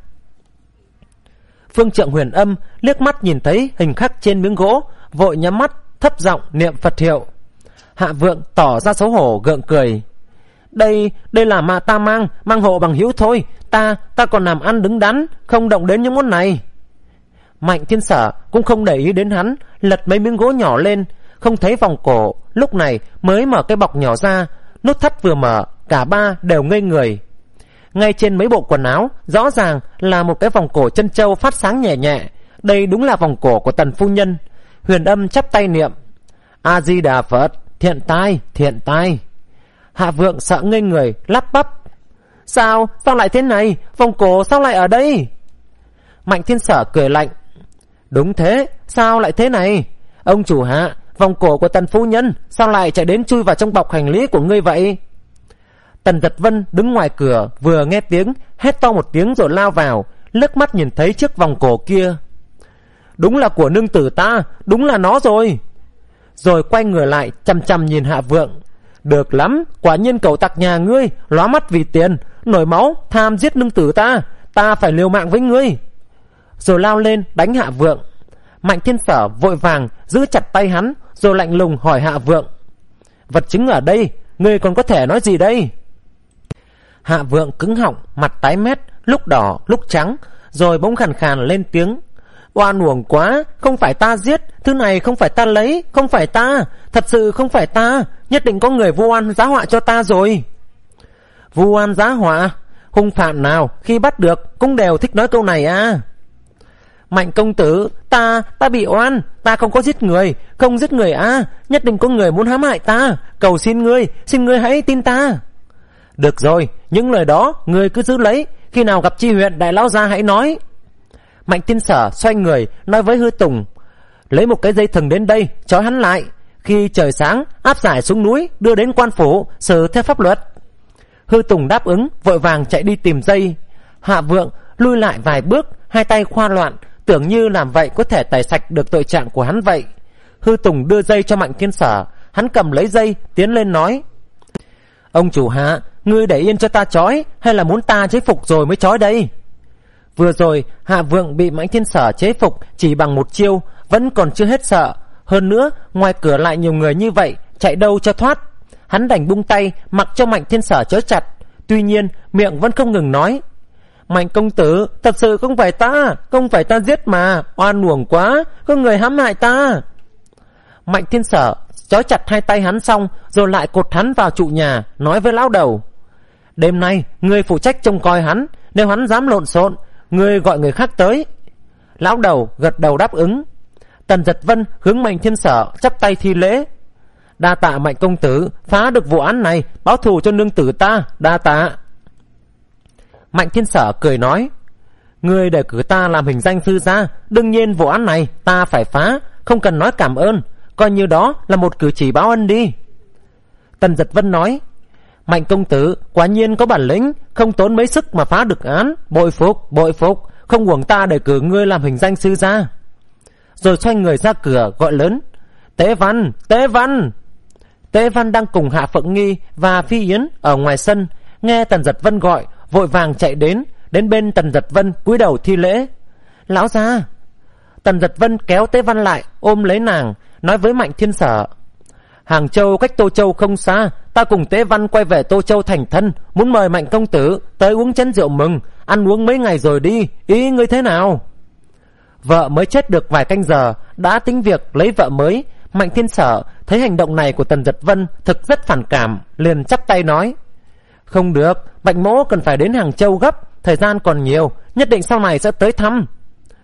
Phương Trượng Huyền Âm liếc mắt nhìn thấy hình khắc trên miếng gỗ, vội nhắm mắt thấp giọng niệm Phật hiệu. Hạ Vượng tỏ ra xấu hổ gượng cười. Đây, đây là mà ta mang, mang hộ bằng hữu thôi. Ta, ta còn làm ăn đứng đắn, không động đến những món này. Mạnh Thiên Sở cũng không để ý đến hắn, lật mấy miếng gỗ nhỏ lên, không thấy vòng cổ, lúc này mới mở cái bọc nhỏ ra. Nút thắt vừa mở, cả ba đều ngây người. Ngay trên mấy bộ quần áo, rõ ràng là một cái vòng cổ chân châu phát sáng nhẹ nhẹ. Đây đúng là vòng cổ của Tần phu nhân. Huyền Âm chắp tay niệm: A Di Đà Phật, thiện tai, thiện tai. Hạ Vượng sợ ngây người, lắp bắp: Sao, sao lại thế này? Vòng cổ sao lại ở đây? Mạnh Thiên Sở cười lạnh: Đúng thế, sao lại thế này? Ông chủ hạ, vòng cổ của Tần phu nhân sao lại chạy đến chui vào trong bọc hành lý của ngươi vậy? Tần Giật Vân đứng ngoài cửa, vừa nghe tiếng hét to một tiếng rồi lao vào, liếc mắt nhìn thấy chiếc vòng cổ kia. Đúng là của nương tử ta, đúng là nó rồi. Rồi quay người lại chằm chằm nhìn Hạ Vượng. Được lắm, quả nhiên cậu tặc nhà ngươi lóa mắt vì tiền, nổi máu tham giết nương tử ta, ta phải liều mạng với ngươi. Rồi lao lên đánh Hạ Vượng. Mạnh Thiên Sở vội vàng giữ chặt tay hắn, rồi lạnh lùng hỏi Hạ Vượng: Vật chứng ở đây, ngươi còn có thể nói gì đây? Hạ Vượng cứng họng, mặt tái mét, lúc đỏ lúc trắng, rồi bỗng khàn khàn lên tiếng: Oan uổng quá, không phải ta giết, thứ này không phải ta lấy, không phải ta, thật sự không phải ta, nhất định có người vu oan giá họa cho ta rồi. Vu oan giá họa? Hung phạm nào khi bắt được cũng đều thích nói câu này à? Mạnh công tử, ta, ta bị oan, ta không có giết người, không giết người à, nhất định có người muốn hãm hại ta, cầu xin ngươi, xin ngươi hãy tin ta. Được rồi, những lời đó ngươi cứ giữ lấy, khi nào gặp Chi huyện đại lão gia hãy nói. Mạnh Thiên Sở xoay người nói với Hư Tùng: Lấy một cái dây thừng đến đây, trói hắn lại, khi trời sáng áp giải xuống núi, đưa đến quan phủ xử theo pháp luật. Hư Tùng đáp ứng, vội vàng chạy đi tìm dây. Hạ Vượng lui lại vài bước, hai tay khoa loạn, tưởng như làm vậy có thể tẩy sạch được tội trạng của hắn vậy. Hư Tùng đưa dây cho Mạnh Thiên Sở, hắn cầm lấy dây tiến lên nói: Ông chủ hạ, ngươi để yên cho ta trói, hay là muốn ta chế phục rồi mới trói đây? Vừa rồi Hạ Vượng bị Mạnh Thiên Sở chế phục chỉ bằng một chiêu, vẫn còn chưa hết sợ. Hơn nữa ngoài cửa lại nhiều người như vậy, chạy đâu cho thoát. Hắn đành bung tay mặc cho Mạnh Thiên Sở trói chặt. Tuy nhiên miệng vẫn không ngừng nói: Mạnh công tử, thật sự không phải ta, không phải ta giết mà, oan uổng quá, có người hãm hại ta. Mạnh Thiên Sở trói chặt hai tay hắn xong, rồi lại cột hắn vào trụ nhà, nói với lão đầu: Đêm nay ngươi phụ trách trông coi hắn, nếu hắn dám lộn xộn, ngươi gọi người khác tới. Lão đầu gật đầu đáp ứng. Tần Giật Vân hướng Mạnh Thiên Sở chắp tay thi lễ: Đa tạ Mạnh công tử, phá được vụ án này, báo thù cho nương tử ta, đa tạ. Mạnh Thiên Sở cười nói: Ngươi để cử ta làm hình danh sư gia, đương nhiên vụ án này ta phải phá, không cần nói cảm ơn, coi như đó là một cử chỉ báo ân đi. Tần Giật Vân nói: Mạnh công tử quả nhiên có bản lĩnh, không tốn mấy sức mà phá được án, bội phục, bội phục, không uổng ta để cử ngươi làm hình danh sư gia. Rồi xoay người ra cửa gọi lớn: Tế Văn, Tế Văn. Tế Văn đang cùng Hạ Phượng Nghi và Phi Yến ở ngoài sân, nghe Tần Giật Vân gọi, vội vàng chạy đến, đến bên Tần Giật Vân cúi đầu thi lễ: Lão gia. Tần Giật Vân kéo Tế Văn lại, ôm lấy nàng, nói với Mạnh Thiên Sở: Hàng Châu cách Tô Châu không xa, ta cùng Tế Văn quay về Tô Châu thành thân, muốn mời Mạnh công tử tới uống chén rượu mừng, ăn uống mấy ngày rồi đi, ý ngươi thế nào? Vợ mới chết được vài canh giờ, đã tính việc lấy vợ mới. Mạnh Thiên Sở thấy hành động này của Tần Giật Vân thực rất phản cảm, liền chắp tay nói: Không được, Bạch mỗ cần phải đến Hàng Châu gấp, thời gian còn nhiều, nhất định sau này sẽ tới thăm.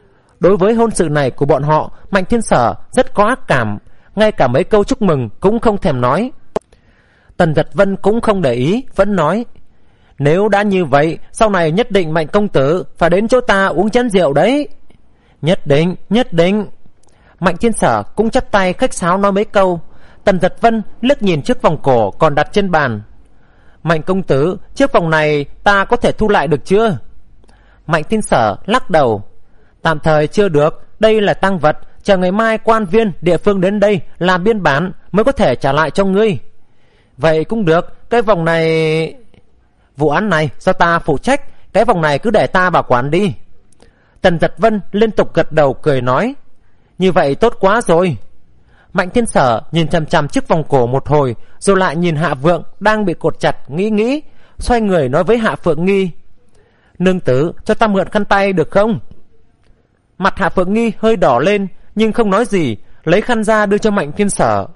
Đối với hôn sự này của bọn họ, Mạnh Thiên Sở rất có ác cảm, ngay cả mấy câu chúc mừng cũng không thèm nói. Tần Giật Vân cũng không để ý, vẫn nói: nếu đã như vậy, sau này nhất định Mạnh công tử phải đến chỗ ta uống chén rượu đấy. Nhất định, nhất định. Mạnh Thiên Sở cũng chắp tay khách sáo nói mấy câu. Tần Giật Vân liếc nhìn chiếc vòng cổ còn đặt trên bàn. Mạnh công tử, chiếc vòng này ta có thể thu lại được chưa? Mạnh Thiên Sở lắc đầu: tạm thời chưa được, đây là tang vật, chờ ngày mai quan viên địa phương đến đây làm biên bản mới có thể trả lại cho ngươi. Vậy cũng được, cái vòng này... vụ án này do ta phụ trách, cái vòng này cứ để ta bảo quản đi. Tần Giật Vân liên tục gật đầu cười nói: như vậy tốt quá rồi. Mạnh Thiên Sở nhìn chằm chằm chiếc vòng cổ một hồi, rồi lại nhìn Hạ Vượng đang bị cột chặt, nghĩ nghĩ, xoay người nói với Hạ Phượng Nghi: nương tử, cho ta mượn khăn tay được không? Mặt Hạ Phượng Nghi hơi đỏ lên, nhưng không nói gì, lấy khăn ra đưa cho Mạnh Thiên Sở.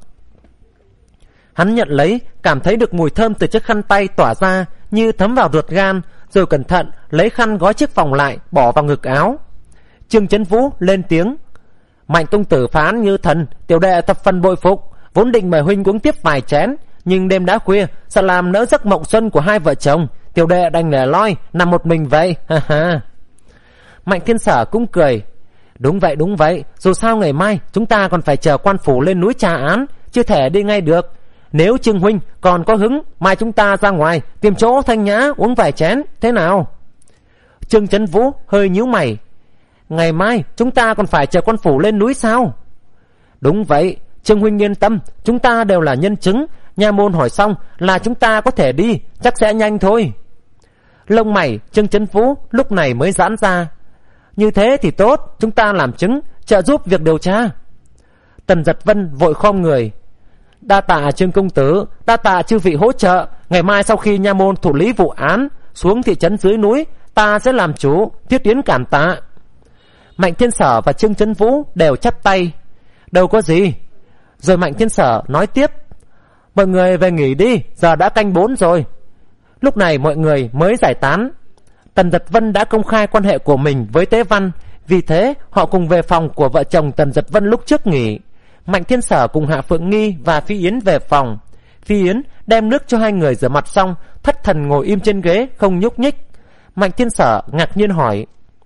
Hắn nhận lấy, cảm thấy được mùi thơm từ chiếc khăn tay tỏa ra như thấm vào ruột gan, rồi cẩn thận lấy khăn gói chiếc vòng lại, bỏ vào ngực áo. Trương Chấn Vũ lên tiếng: Mạnh công tử phán như thần, tiểu đệ thập phần bội phục, vốn định mời huynh uống tiếp vài chén, nhưng đêm đã khuya, sợ làm nỡ giấc mộng xuân của hai vợ chồng, tiểu đệ đành lẻ loi nằm một mình vậy. Ha ha. Mạnh Thiên Sở cũng cười: đúng vậy đúng vậy, dù sao ngày mai chúng ta còn phải chờ quan phủ lên núi tra án, chưa thể đi ngay được. Nếu Trương huynh còn có hứng, mai chúng ta ra ngoài tìm chỗ thanh nhã uống vài chén, thế nào? Trương Chấn Vũ hơi nhíu mày: ngày mai chúng ta còn phải chờ quan phủ lên núi sao? Đúng vậy, Trương huynh yên tâm, chúng ta đều là nhân chứng, nha môn hỏi xong là chúng ta có thể đi, chắc sẽ nhanh thôi. Lông mày Trương Chấn Vũ lúc này mới giãn ra: như thế thì tốt, chúng ta làm chứng, trợ giúp việc điều tra. Tần Giật Vân vội khom người: đa tạ Trương công tử, đa tạ chư vị hỗ trợ, ngày mai sau khi nha môn thủ lý vụ án, xuống thị trấn dưới núi, ta sẽ làm chủ, thiết tiến cảm tạ. Mạnh Thiên Sở và Trương Chấn Vũ đều chắp tay: đâu có gì. Rồi Mạnh Thiên Sở nói tiếp: mọi người về nghỉ đi, giờ đã canh bốn rồi. Lúc này mọi người mới giải tán. Tần Giật Vân đã công khai quan hệ của mình với Tế Văn, vì thế họ cùng về phòng của vợ chồng Tần Giật Vân lúc trước nghỉ. Mạnh Thiên Sở cùng Hạ Phượng Nghi và Phi Yến về phòng. Phi Yến đem nước cho hai người rửa mặt xong, thất thần ngồi im trên ghế không nhúc nhích. Mạnh Thiên Sở ngạc nhiên hỏi: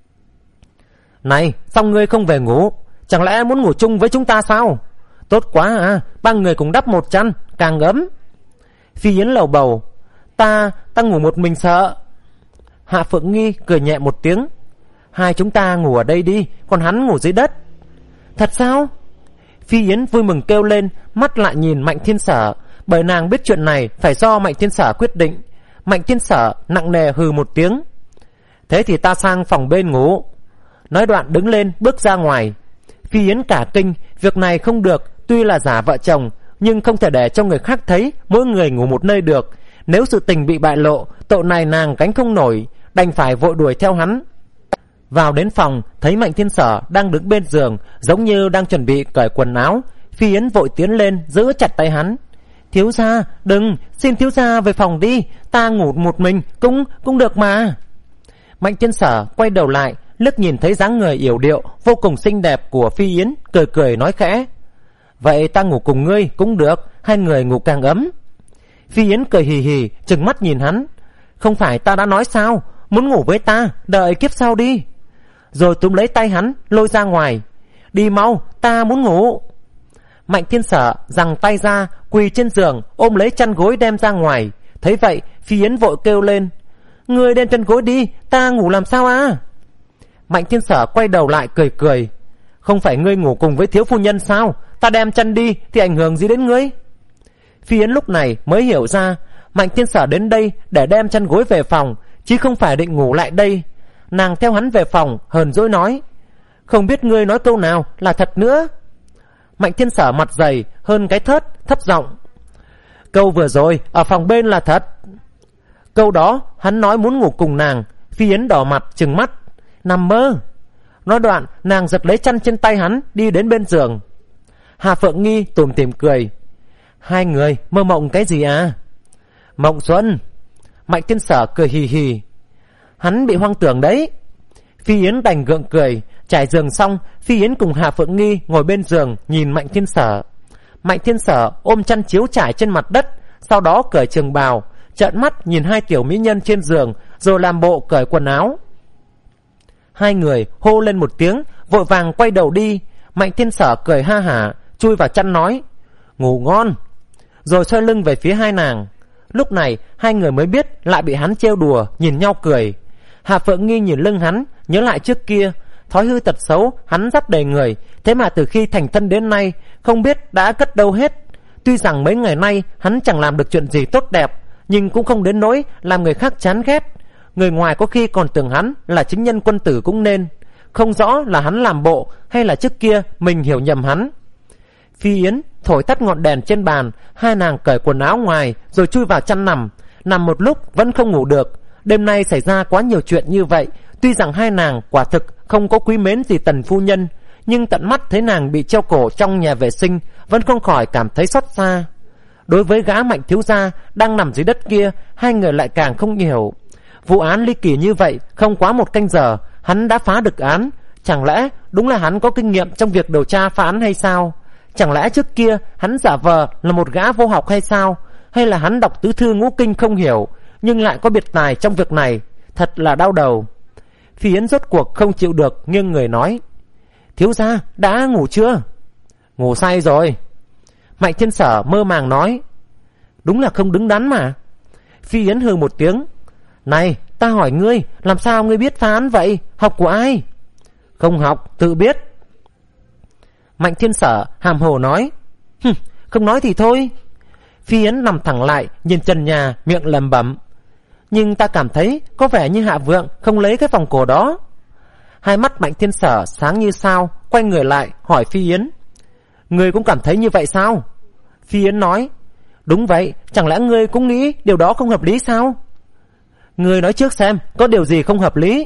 này, sao ngươi không về ngủ? Chẳng lẽ muốn ngủ chung với chúng ta sao? Tốt quá à, ba người cùng đắp một chăn, càng ấm. Phi Yến lầu bầu: Ta, ta ngủ một mình sợ. Hạ Phượng Nghi cười nhẹ một tiếng: hai chúng ta ngủ ở đây đi, còn hắn ngủ dưới đất. Thật sao? Phi Yến vui mừng kêu lên, mắt lại nhìn Mạnh Thiên Sở, bởi nàng biết chuyện này phải do Mạnh Thiên Sở quyết định. Mạnh Thiên Sở nặng nề hừ một tiếng: thế thì ta sang phòng bên ngủ. Nói đoạn đứng lên bước ra ngoài. Phi Yến cả kinh, việc này không được, tuy là giả vợ chồng, nhưng không thể để cho người khác thấy mỗi người ngủ một nơi được. Nếu sự tình bị bại lộ, tội này nàng gánh không nổi, đành phải vội đuổi theo hắn. Vào đến phòng, thấy Mạnh Thiên Sở đang đứng bên giường, giống như đang chuẩn bị cởi quần áo. Phi Yến vội tiến lên giữ chặt tay hắn: thiếu gia, đừng, xin thiếu gia về phòng đi, ta ngủ một mình cũng cũng được mà. Mạnh Thiên Sở quay đầu lại, liếc nhìn thấy dáng người yểu điệu vô cùng xinh đẹp của Phi Yến, cười cười nói khẽ: vậy ta ngủ cùng ngươi cũng được, hai người ngủ càng ấm. Phi Yến cười hì hì trừng mắt nhìn hắn: không phải ta đã nói sao, muốn ngủ với ta, đợi kiếp sau đi. Rồi túm lấy tay hắn lôi ra ngoài: đi mau, ta muốn ngủ. Mạnh Thiên Sở giằng tay ra, quỳ trên giường ôm lấy chăn gối đem ra ngoài. Thấy vậy, Phi Yến vội kêu lên: ngươi đem chăn gối đi, ta ngủ làm sao à? Mạnh Thiên Sở quay đầu lại cười cười: không phải ngươi ngủ cùng với thiếu phu nhân sao, ta đem chăn đi thì ảnh hưởng gì đến ngươi? Phi Yến lúc này mới hiểu ra, Mạnh Thiên Sở đến đây để đem chăn gối về phòng, chứ không phải định ngủ lại đây. Nàng theo hắn về phòng hờn dỗi nói: không biết ngươi nói câu nào là thật nữa. Mạnh Thiên Sở mặt dày hơn cái thớt, thấp giọng: câu vừa rồi ở phòng bên là thật. Câu đó hắn nói muốn ngủ cùng nàng. Phi Yến đỏ mặt trừng mắt: nằm mơ. Nói đoạn nàng giật lấy chăn trên tay hắn đi đến bên giường. Hà Phượng Nghi tủm tỉm cười: hai người mơ mộng cái gì à? Mộng xuân. Mạnh Thiên Sở cười hì hì: hắn bị hoang tưởng đấy. Phi Yến đành gượng cười. Trải giường xong, Phi Yến cùng Hạ Phượng Nghi ngồi bên giường nhìn Mạnh Thiên Sở. Mạnh Thiên Sở ôm chăn chiếu trải trên mặt đất, sau đó cởi trường bào, trợn mắt nhìn hai tiểu mỹ nhân trên giường, rồi làm bộ cởi quần áo. Hai người hô lên một tiếng, vội vàng quay đầu đi. Mạnh Thiên Sở cười ha hả, chui vào chăn nói: ngủ ngon, rồi xoay lưng về phía hai nàng. Lúc này hai người mới biết lại bị hắn trêu đùa, nhìn nhau cười. Hạ Phượng Nghi nhìn lưng hắn, nhớ lại trước kia thói hư tật xấu hắn dắt đầy người, thế mà từ khi thành thân đến nay không biết đã cất đâu hết. Tuy rằng mấy ngày nay hắn chẳng làm được chuyện gì tốt đẹp, nhưng cũng không đến nỗi làm người khác chán ghét. Người ngoài có khi còn tưởng hắn là chính nhân quân tử cũng nên. Không rõ là hắn làm bộ hay là trước kia mình hiểu nhầm hắn. Phi Yến thổi tắt ngọn đèn trên bàn, hai nàng cởi quần áo ngoài rồi chui vào chăn nằm. Nằm một lúc vẫn không ngủ được. Đêm nay xảy ra quá nhiều chuyện như vậy. Tuy rằng hai nàng quả thực không có quý mến gì Tần phu nhân, nhưng tận mắt thấy nàng bị treo cổ trong nhà vệ sinh, vẫn không khỏi cảm thấy xót xa. Đối với gã Mạnh thiếu gia đang nằm dưới đất kia, hai người lại càng không hiểu. Vụ án ly kỳ như vậy, không quá một canh giờ hắn đã phá được án. Chẳng lẽ đúng là hắn có kinh nghiệm trong việc điều tra phá án hay sao? Chẳng lẽ trước kia hắn giả vờ là một gã vô học hay sao? Hay là hắn đọc tứ thư ngũ kinh không hiểu, nhưng lại có biệt tài trong việc này? Thật là đau đầu. Phi Yến rốt cuộc không chịu được, nghiêng người nói: thiếu gia đã ngủ chưa? Ngủ say rồi. Mạnh Thiên Sở mơ màng nói: đúng là không đứng đắn mà. Phi Yến hừ một tiếng: này, ta hỏi ngươi, làm sao ngươi biết phá án vậy? Học của ai? Không học, tự biết. Mạnh Thiên Sở hàm hồ nói: hừm, không nói thì thôi. Phi Yến nằm thẳng lại, nhìn trần nhà, miệng lẩm bẩm: nhưng ta cảm thấy có vẻ như Hạ Vượng không lấy cái vòng cổ đó. Hai mắt Mạnh Thiên Sở sáng như sao, quay người lại hỏi Phi Yến: ngươi cũng cảm thấy như vậy sao? Phi Yến nói: đúng vậy, chẳng lẽ ngươi cũng nghĩ điều đó không hợp lý sao? Ngươi nói trước xem, có điều gì không hợp lý?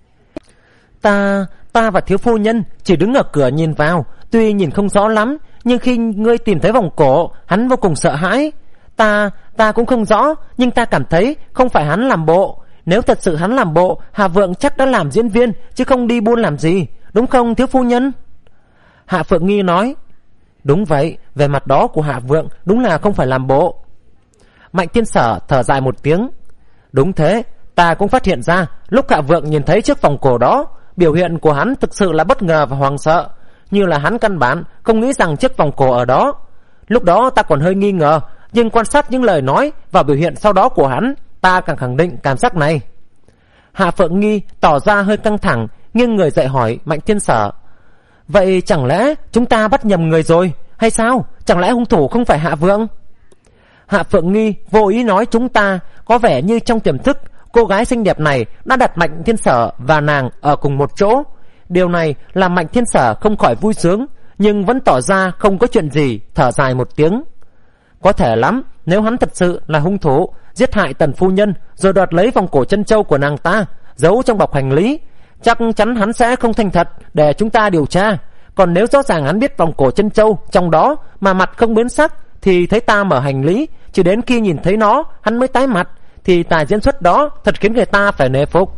Ta, ta và thiếu phu nhân chỉ đứng ở cửa nhìn vào, tuy nhìn không rõ lắm, nhưng khi ngươi tìm thấy vòng cổ, hắn vô cùng sợ hãi. Ta, ta cũng không rõ, nhưng ta cảm thấy không phải hắn làm bộ. Nếu thật sự hắn làm bộ, Hạ Vượng chắc đã làm diễn viên, chứ không đi buôn làm gì, đúng không thiếu phu nhân? Hạ Phượng Nghi nói: đúng vậy, về mặt đó của Hạ Vượng đúng là không phải làm bộ. Mạnh Thiên Sở thở dài một tiếng: đúng thế, ta cũng phát hiện ra lúc Hạ Vượng nhìn thấy chiếc vòng cổ đó, biểu hiện của hắn thực sự là bất ngờ và hoảng sợ, như là hắn căn bản không nghĩ rằng chiếc vòng cổ ở đó. Lúc đó ta còn hơi nghi ngờ, nhưng quan sát những lời nói và biểu hiện sau đó của hắn, ta càng khẳng định cảm giác này. Hạ Phượng Nghi tỏ ra hơi căng thẳng, nghiêng người dậy hỏi Mạnh Thiên Sở: vậy chẳng lẽ chúng ta bắt nhầm người rồi hay sao? Chẳng lẽ hung thủ không phải Hạ Vượng? Hạ Phượng Nghi vô ý nói chúng ta, có vẻ như trong tiềm thức cô gái xinh đẹp này đã đặt Mạnh Thiên Sở và nàng ở cùng một chỗ. Điều này làm Mạnh Thiên Sở không khỏi vui sướng, nhưng vẫn tỏ ra không có chuyện gì, thở dài một tiếng. Có thể lắm, nếu hắn thật sự là hung thủ, giết hại Tần phu nhân rồi đoạt lấy vòng cổ chân châu của nàng ta, giấu trong bọc hành lý, chắc chắn hắn sẽ không thành thật để chúng ta điều tra. Còn nếu rõ ràng hắn biết vòng cổ chân châu trong đó mà mặt không biến sắc, thì thấy ta mở hành lý, chỉ đến khi nhìn thấy nó hắn mới tái mặt, thì tài diễn xuất đó thật khiến người ta phải nể phục.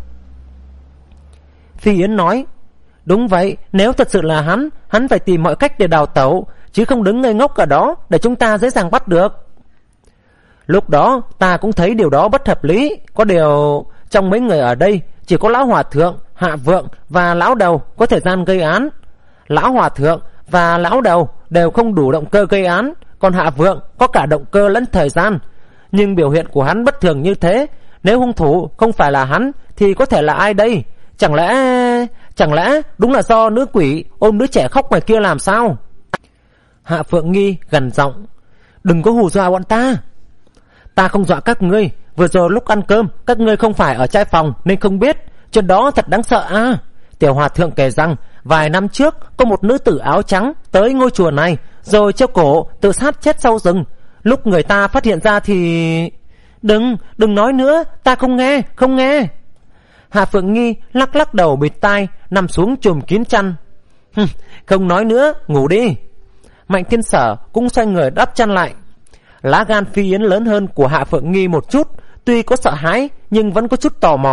Phi Yến nói: đúng vậy, nếu thật sự là hắn, hắn phải tìm mọi cách để đào tẩu, chứ không đứng ngây ngốc ở đó để chúng ta dễ dàng bắt được. Lúc đó ta cũng thấy điều đó bất hợp lý. Có điều trong mấy người ở đây chỉ có Lão Hòa Thượng, Hạ Vượng và Lão Đầu có thời gian gây án. Lão Hòa Thượng và Lão Đầu đều không đủ động cơ gây án, còn Hạ Vượng có cả động cơ lẫn thời gian. Nhưng biểu hiện của hắn bất thường như thế, nếu hung thủ không phải là hắn thì có thể là ai đây? Chẳng lẽ Chẳng lẽ đúng là do nữ quỷ ôm đứa trẻ khóc ngoài kia làm sao? Hạ Phượng Nghi gằn giọng: đừng có hù dọa bọn ta. Ta không dọa các ngươi, vừa rồi lúc ăn cơm các ngươi không phải ở trai phòng nên không biết. Chuyện đó thật đáng sợ à. Tiểu Hòa Thượng kể rằng vài năm trước có một nữ tử áo trắng tới ngôi chùa này rồi treo cổ tự sát chết sau rừng. Lúc người ta phát hiện ra thì... Đừng, đừng nói nữa, ta không nghe, không nghe. Hạ Phượng Nghi lắc lắc đầu bịt tai, nằm xuống chùm kín chăn. Không nói nữa, ngủ đi. Mạnh Thiên Sở cũng xoay người đắp chăn lại. Lá gan Phi Yến lớn hơn của Hạ Phượng Nghi một chút, tuy có sợ hãi nhưng vẫn có chút tò mò.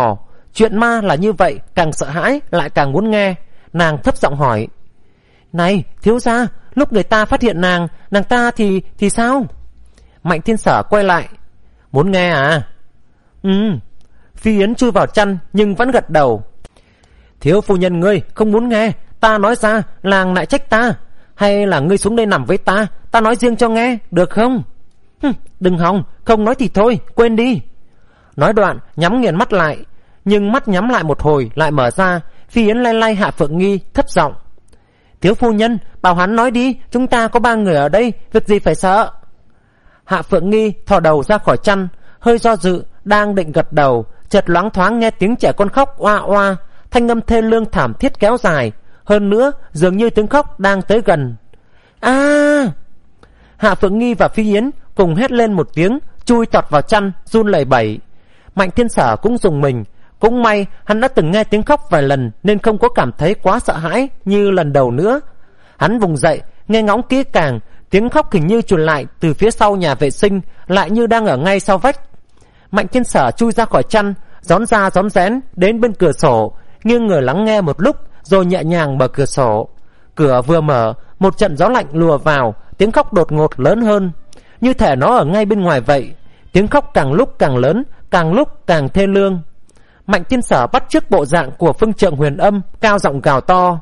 Chuyện ma là như vậy, càng sợ hãi lại càng muốn nghe. Nàng thấp giọng hỏi: Này thiếu gia, lúc người ta phát hiện nàng, nàng ta thì thì sao? Mạnh Thiên Sở quay lại: Muốn nghe à? Ừ. Phi Yến chui vào chăn nhưng vẫn gật đầu. Thiếu phu nhân ngươi không muốn nghe, ta nói ra làng lại trách ta. Hay là ngươi xuống đây nằm với ta, ta nói riêng cho nghe, được không? Hừm, đừng hòng, không nói thì thôi, quên đi. Nói đoạn nhắm nghiền mắt lại, nhưng mắt nhắm lại một hồi lại mở ra. Phi Yến lay lay Hạ Phượng Nghi thấp giọng: Thiếu phu nhân, bảo hắn nói đi, chúng ta có ba người ở đây, việc gì phải sợ? Hạ Phượng Nghi thò đầu ra khỏi chăn, hơi do dự, đang định gật đầu, chợt loáng thoáng nghe tiếng trẻ con khóc oa oa, thanh âm thê lương thảm thiết kéo dài, hơn nữa dường như tiếng khóc đang tới gần. A! À! Hạ Phượng Nghi và Phi Yến cùng hét lên một tiếng, chui tọt vào chăn, run lẩy bẩy. Mạnh Thiên Sở cũng rùng mình, cũng may hắn đã từng nghe tiếng khóc vài lần nên không có cảm thấy quá sợ hãi như lần đầu nữa. Hắn vùng dậy, nghe ngóng kỹ càng, tiếng khóc hình như truyền lại từ phía sau nhà vệ sinh, lại như đang ở ngay sau vách. Mạnh Thiên Sở chui ra khỏi chăn, rón ra rón rén đến bên cửa sổ, nghiêng người lắng nghe một lúc, rồi nhẹ nhàng mở cửa sổ. Cửa vừa mở, một trận gió lạnh lùa vào, tiếng khóc đột ngột lớn hơn, như thể nó ở ngay bên ngoài vậy. Tiếng khóc càng lúc càng lớn, càng lúc càng thê lương. Mạnh Thiên Sở bắt chước bộ dạng của Phương Trượng Huyền Âm, cao giọng gào to: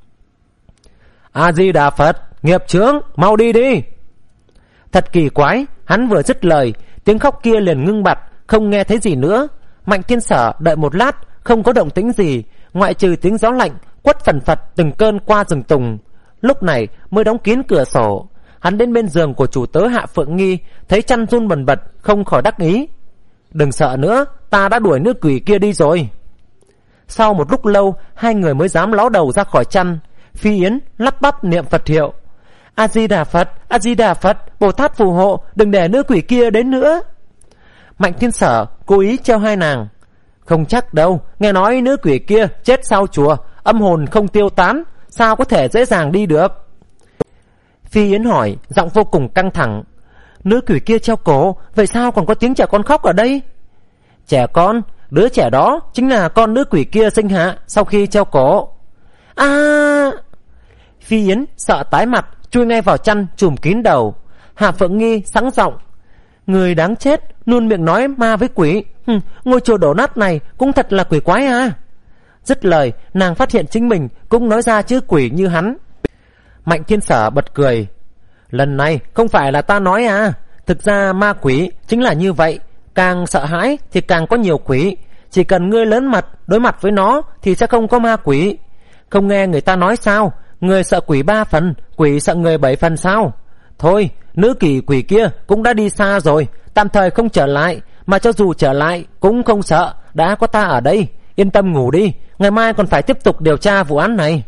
A Di Đà Phật, nghiệp chướng, mau đi đi. Thật kỳ quái, hắn vừa dứt lời, tiếng khóc kia liền ngưng bặt, không nghe thấy gì nữa. Mạnh Thiên Sở đợi một lát, không có động tĩnh gì, ngoại trừ tiếng gió lạnh quất phần phật từng cơn qua rừng tùng. Lúc này mới đóng kín cửa sổ. Hắn đến bên giường của chủ tớ Hạ Phượng Nghi, thấy chăn run bần bật, không khỏi đắc ý: Đừng sợ nữa, ta đã đuổi nữ quỷ kia đi rồi. Sau một lúc lâu, hai người mới dám ló đầu ra khỏi chăn. Phi Yến lắp bắp niệm Phật hiệu: A Di Đà Phật, A Di Đà Phật, Bồ Tát phù hộ, đừng để nữ quỷ kia đến nữa. Mạnh Thiên Sở cố ý treo hai nàng: Không chắc đâu, nghe nói nữ quỷ kia chết sau chùa, âm hồn không tiêu tán, sao có thể dễ dàng đi được? Phi Yến hỏi, giọng vô cùng căng thẳng: Nữ quỷ kia treo cổ, vậy sao còn có tiếng trẻ con khóc ở đây? Trẻ con? Đứa trẻ đó chính là con nữ quỷ kia sinh hạ sau khi treo cổ. A! À! Phi Yến sợ tái mặt, chui ngay vào chăn trùm kín đầu. Hạ Phượng Nghi sẵn giọng: Người đáng chết, luôn miệng nói ma với quỷ. Hừm, ngôi chùa đổ nát này cũng thật là quỷ quái à. Dứt lời, nàng phát hiện chính mình cũng nói ra chữ quỷ như hắn. Mạnh Thiên Sở bật cười: Lần này không phải là ta nói à, thực ra ma quỷ chính là như vậy, càng sợ hãi thì càng có nhiều quỷ. Chỉ cần ngươi lớn mật đối mặt với nó thì sẽ không có ma quỷ. Không nghe người ta nói sao, người sợ quỷ ba phần, quỷ sợ người bảy phần sao? Thôi, nữ kỳ quỷ kia cũng đã đi xa rồi, tạm thời không trở lại, mà cho dù trở lại cũng không sợ, đã có ta ở đây. Yên tâm ngủ đi, ngày mai còn phải tiếp tục điều tra vụ án này.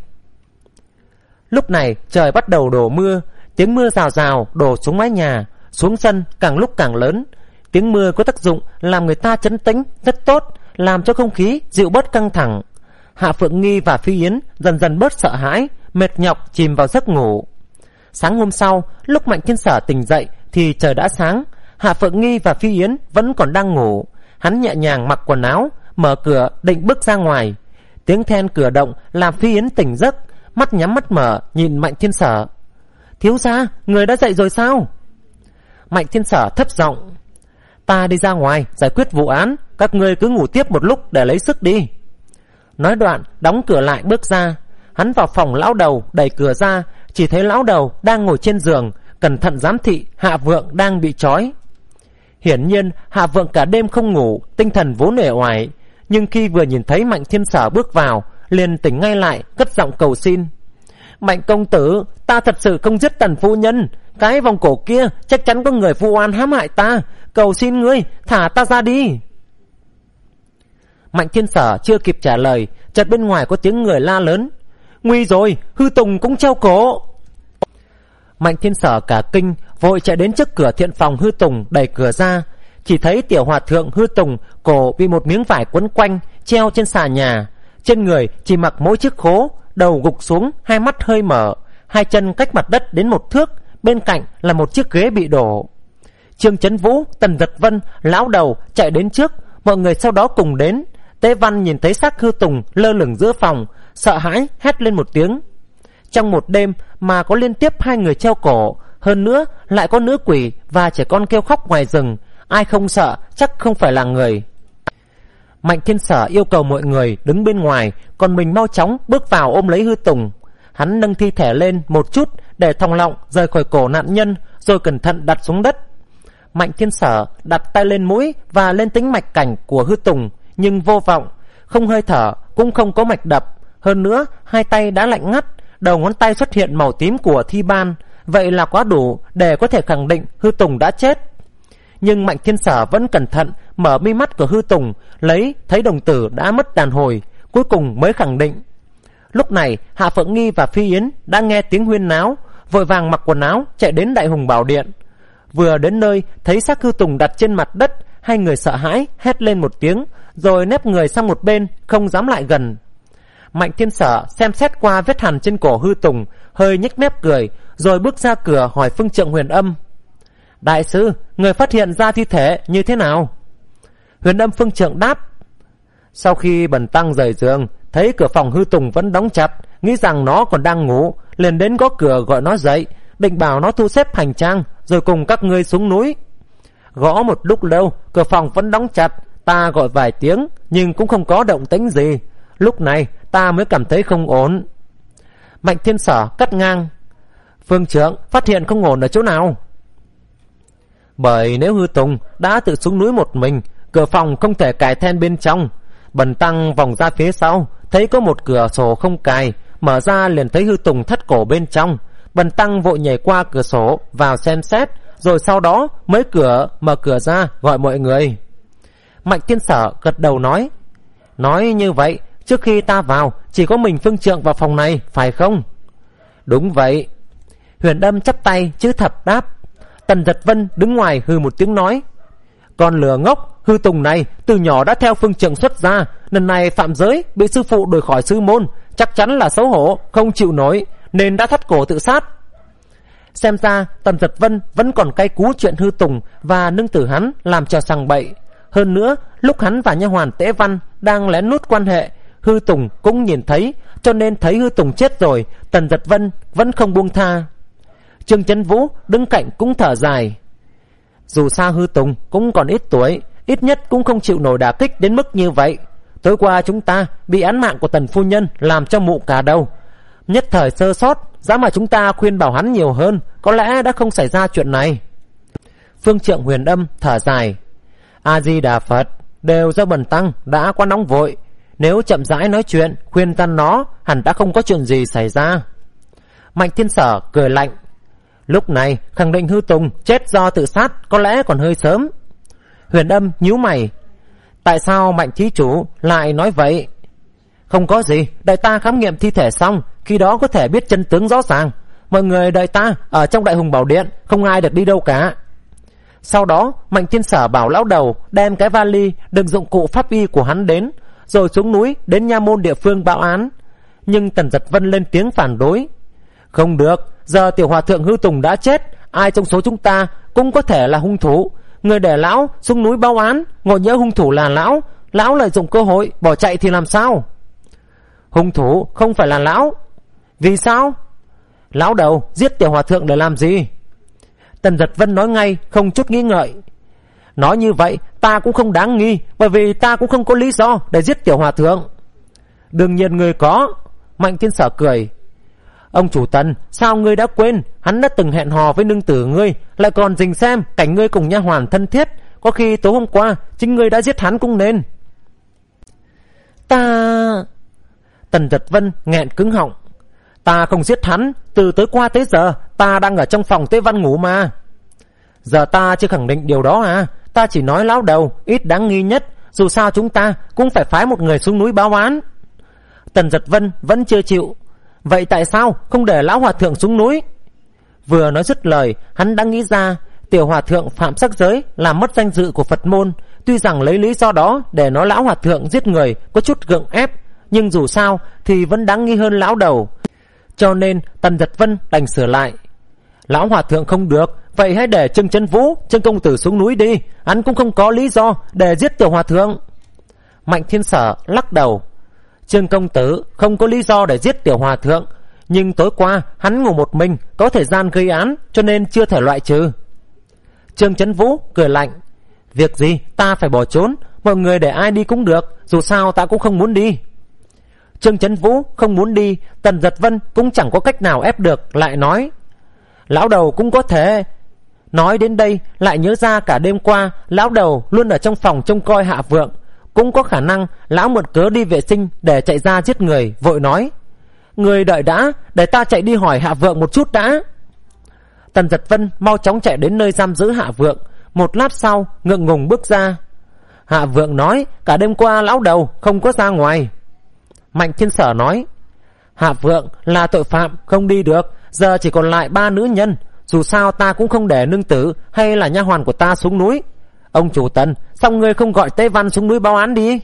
Lúc này trời bắt đầu đổ mưa, tiếng mưa rào rào đổ xuống mái nhà, xuống sân càng lúc càng lớn. Tiếng mưa có tác dụng làm người ta trấn tĩnh rất tốt, làm cho không khí dịu bớt căng thẳng. Hạ Phượng Nghi và Phi Yến dần dần bớt sợ hãi, mệt nhọc chìm vào giấc ngủ. Sáng hôm sau, lúc Mạnh Thiên Sở tỉnh dậy thì trời đã sáng. Hạ Phượng Nghi và Phi Yến vẫn còn đang ngủ. Hắn nhẹ nhàng mặc quần áo, mở cửa định bước ra ngoài. Tiếng then cửa động làm Phi Yến tỉnh giấc, mắt nhắm mắt mở nhìn Mạnh Thiên Sở: Thiếu gia, người đã dậy rồi sao? Mạnh Thiên Sở thấp giọng: Ta đi ra ngoài giải quyết vụ án, các ngươi cứ ngủ tiếp một lúc để lấy sức đi. Nói đoạn đóng cửa lại bước ra. Hắn vào phòng lão đầu, đẩy cửa ra, chỉ thấy lão đầu đang ngồi trên giường, cẩn thận giám thị Hạ Vượng đang bị trói. Hiển nhiên Hạ Vượng cả đêm không ngủ, tinh thần vốn uể oải, nhưng khi vừa nhìn thấy Mạnh Thiên Sở bước vào, liền tỉnh ngay lại, cất giọng cầu xin: Mạnh công tử, ta thật sự không giết Tần phu nhân, cái vòng cổ kia chắc chắn có người vu oan hãm hại ta, cầu xin ngươi thả ta ra đi. Mạnh Thiên Sở chưa kịp trả lời, chợt bên ngoài có tiếng người la lớn: Nguy rồi, Hư Tùng cũng treo cổ. Mạnh Thiên Sở cả kinh, vội chạy đến trước cửa thiện phòng Hư Tùng, đẩy cửa ra. Chỉ thấy tiểu hòa thượng Hư Tùng cổ bị một miếng vải quấn quanh, treo trên xà nhà. Trên người chỉ mặc mỗi chiếc khố, đầu gục xuống, hai mắt hơi mở, hai chân cách mặt đất đến một thước, bên cạnh là một chiếc ghế bị đổ. Trương Chấn Vũ, Tần Giật Vân, lão đầu chạy đến trước, mọi người sau đó cùng đến. Tế Văn nhìn thấy xác Hư Tùng lơ lửng giữa phòng, sợ hãi hét lên một tiếng. Trong một đêm mà có liên tiếp hai người treo cổ, hơn nữa lại có nữ quỷ và trẻ con kêu khóc ngoài rừng, ai không sợ chắc không phải là người. Mạnh Thiên Sở yêu cầu mọi người đứng bên ngoài, còn mình mau chóng bước vào ôm lấy Hư Tùng. Hắn nâng thi thể lên một chút để thòng lọng rời khỏi cổ nạn nhân, rồi cẩn thận đặt xuống đất. Mạnh Thiên Sở đặt tay lên mũi và lên tính mạch cảnh của Hư Tùng, nhưng vô vọng, không hơi thở cũng không có mạch đập. Hơn nữa hai tay đã lạnh ngắt, đầu ngón tay xuất hiện màu tím của thi ban, vậy là quá đủ để có thể khẳng định Hư Tùng đã chết. Nhưng Mạnh Thiên Sở vẫn cẩn thận mở mi mắt của Hư Tùng, lấy thấy đồng tử đã mất đàn hồi, cuối cùng mới khẳng định. Lúc này Hạ Phượng Nghi và Phi Yến đã nghe tiếng huyên náo, vội vàng mặc quần áo chạy đến Đại Hùng Bảo Điện. Vừa đến nơi thấy xác Hư Tùng đặt trên mặt đất, hai người sợ hãi hét lên một tiếng, rồi nép người sang một bên, không dám lại gần. Mạnh Thiên Sở xem xét qua vết hằn trên cổ Hư Tùng, hơi nhếch mép cười, rồi bước ra cửa hỏi Phương Trượng Huyền Âm: Đại sư, người phát hiện ra thi thể như thế nào? Huyền Âm Phương Trượng đáp: Sau khi bần tăng rời giường, thấy cửa phòng Hư Tùng vẫn đóng chặt, nghĩ rằng nó còn đang ngủ, liền đến gõ cửa gọi nó dậy, định bảo nó thu xếp hành trang, rồi cùng các ngươi xuống núi. Gõ một lúc lâu, cửa phòng vẫn đóng chặt, ta gọi vài tiếng nhưng cũng không có động tĩnh gì. Lúc này ta mới cảm thấy không ổn. Mạnh Thiên Sở cắt ngang: Phương Trượng phát hiện không ổn ở chỗ nào? Bởi nếu Hư Tùng đã tự xuống núi một mình, cửa phòng không thể cài then bên trong. Bần tăng vòng ra phía sau, thấy có một cửa sổ không cài, mở ra liền thấy Hư Tùng thắt cổ bên trong. Bần tăng vội nhảy qua cửa sổ vào xem xét, rồi sau đó mới cửa mở cửa ra gọi mọi người. Mạnh Thiên Sở gật đầu nói: Nói như vậy, trước khi ta vào chỉ có mình Phương Trượng vào phòng này, phải không? Đúng vậy. Huyền Âm chắp tay chữ thập đáp. Tần Giật Vân đứng ngoài hừ một tiếng nói: Con lừa ngốc, Hư Tùng này từ nhỏ đã theo Phương Trượng xuất gia, lần này phạm giới bị sư phụ đuổi khỏi sư môn, chắc chắn là xấu hổ không chịu nổi nên đã thắt cổ tự sát. Xem ra Tần Giật Vân vẫn còn cay cú chuyện Hư Tùng và nương tử hắn làm trò sằng bậy. Hơn nữa lúc hắn và nha hoàn Tế Văn đang lén lút quan hệ, Hư Tùng cũng nhìn thấy, cho nên thấy Hư Tùng chết rồi, Tần Giật Vân vẫn không buông tha. Trương Chấn Vũ đứng cạnh cũng thở dài: Dù sao Hư Tùng cũng còn ít tuổi, ít nhất cũng không chịu nổi đả kích đến mức như vậy. Tối qua chúng ta bị án mạng của Tần phu nhân làm cho mụ cả đầu, nhất thời sơ sót, giá mà chúng ta khuyên bảo hắn nhiều hơn, có lẽ đã không xảy ra chuyện này. Phương Trượng Huyền Âm thở dài: A Di Đà Phật, đều do bần tăng đã quá nóng vội, nếu chậm rãi nói chuyện khuyên tan nó, hẳn đã không có chuyện gì xảy ra. Mạnh Thiên Sở cười lạnh: Lúc này khẳng định Hư Tùng chết do tự sát có lẽ còn hơi sớm. Huyền Âm nhíu mày: Tại sao Mạnh thí chủ lại nói vậy? Không có gì, đợi ta khám nghiệm thi thể xong, khi đó có thể biết chân tướng rõ ràng. Mọi người đợi ta ở trong Đại Hùng Bảo Điện, không ai được đi đâu cả. Sau đó Mạnh Thiên Sở bảo lão đầu đem cái vali đựng dụng cụ pháp y của hắn đến, rồi xuống núi đến nha môn địa phương báo án. Nhưng Tần Giật Vân lên tiếng phản đối: Không được, giờ tiểu hòa thượng Hư Tùng đã chết, ai trong số chúng ta cũng có thể là hung thủ. Người để lão xuống núi báo án, ngộ nhỡ hung thủ là lão, lão lợi dụng cơ hội bỏ chạy thì làm sao? Hung thủ không phải là lão. Vì sao? Lão đầu giết tiểu hòa thượng để làm gì? Tần Giật Vân nói ngay, không chút nghĩ ngợi: Nói như vậy ta cũng không đáng nghi, bởi vì ta cũng không có lý do để giết tiểu hòa thượng. Đương nhiên người có. Mạnh Thiên Sở cười: Ông chủ Tần, sao ngươi đã quên hắn đã từng hẹn hò với nương tử ngươi, lại còn dình xem cảnh ngươi cùng nha hoàn thân thiết, có khi tối hôm qua chính ngươi đã giết hắn cũng nên. Ta... Tần Giật Vân nghẹn cứng họng: Ta không giết hắn, từ tối qua tới giờ ta đang ở trong phòng Tế Văn ngủ mà. Giờ ta chưa khẳng định điều đó à? Ta chỉ nói lão đầu ít đáng nghi nhất, dù sao chúng ta cũng phải phái một người xuống núi báo án. Tần Giật Vân vẫn chưa chịu: Vậy tại sao không để lão hòa thượng xuống núi? Vừa nói dứt lời, hắn đã nghĩ ra tiểu hòa thượng phạm sắc giới làm mất danh dự của Phật môn. Tuy rằng lấy lý do đó để nói lão hòa thượng giết người có chút gượng ép, nhưng dù sao thì vẫn đáng nghi hơn lão đầu. Cho nên Tần Giật Vân đành sửa lại: Lão hòa thượng không được, vậy hãy để Trương Chấn Vũ, Trương công tử xuống núi đi, hắn cũng không có lý do để giết tiểu hòa thượng. Mạnh Thiên Sở lắc đầu. Trương công tử không có lý do để giết tiểu hòa thượng, nhưng tối qua hắn ngủ một mình, có thời gian gây án, cho nên chưa thể loại trừ. Trương Chấn Vũ cười lạnh. Việc gì ta phải bỏ trốn, mọi người để ai đi cũng được, dù sao ta cũng không muốn đi. Trương Chấn Vũ không muốn đi, Tần Giật Vân cũng chẳng có cách nào ép được, lại nói. Lão đầu cũng có thể. Nói đến đây lại nhớ ra cả đêm qua lão đầu luôn ở trong phòng trông coi Hạ Vượng, cũng có khả năng lão mượn cớ đi vệ sinh để chạy ra giết người, vội nói. Người đợi đã, để ta chạy đi hỏi Hạ Vượng một chút đã. Tần Giật Vân mau chóng chạy đến nơi giam giữ Hạ Vượng, một lát sau ngượng ngùng bước ra. Hạ Vượng nói cả đêm qua lão đầu không có ra ngoài. Mạnh Thiên Sở nói. Hạ Vượng là tội phạm, không đi được, giờ chỉ còn lại ba nữ nhân, dù sao ta cũng không để nương tử hay là nha hoàn của ta xuống núi. Ông chủ Tần, sao ngươi không gọi Tế Văn xuống núi báo án đi?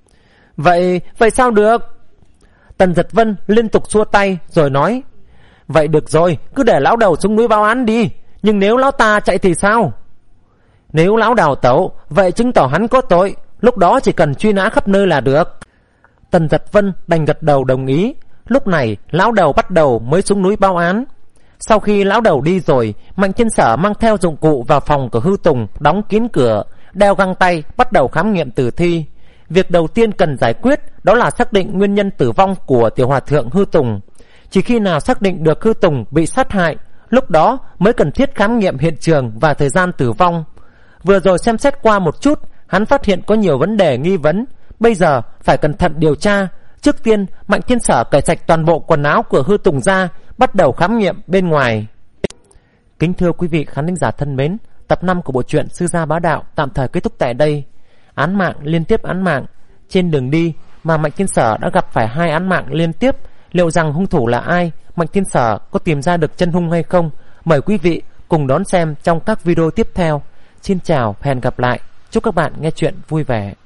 Vậy, vậy sao được? Tần Giật Vân liên tục xua tay rồi nói. Vậy được rồi, cứ để lão đầu xuống núi báo án đi, nhưng nếu lão ta chạy thì sao? Nếu lão đào tẩu, vậy chứng tỏ hắn có tội, lúc đó chỉ cần truy nã khắp nơi là được. Tần Giật Vân đành gật đầu đồng ý. Lúc này lão đầu bắt đầu mới xuống núi báo án. Sau khi lão đầu đi rồi, Mạnh Thiên Sở mang theo dụng cụ vào phòng của Hư Tùng, đóng kín cửa, đeo găng tay, bắt đầu khám nghiệm tử thi. Việc đầu tiên cần giải quyết đó là xác định nguyên nhân tử vong của tiểu hòa thượng Hư Tùng. Chỉ khi nào xác định được Hư Tùng bị sát hại, lúc đó mới cần thiết khám nghiệm hiện trường và thời gian tử vong. Vừa rồi xem xét qua một chút, hắn phát hiện có nhiều vấn đề nghi vấn, bây giờ phải cẩn thận điều tra. Trước tiên, Mạnh Thiên Sở cởi sạch toàn bộ quần áo của Hư Tùng ra, bắt đầu khám nghiệm bên ngoài. Kính thưa quý vị khán thính giả thân mến, tập năm của bộ truyện Sư Gia Bá Đạo tạm thời kết thúc tại đây. Án mạng liên tiếp án mạng, trên đường đi mà Mạnh Thiên Sở đã gặp phải hai án mạng liên tiếp. Liệu rằng hung thủ là ai? Mạnh Thiên Sở có tìm ra được chân hung hay không? Mời quý vị cùng đón xem trong các video tiếp theo. Xin chào và hẹn gặp lại. Chúc các bạn nghe chuyện vui vẻ.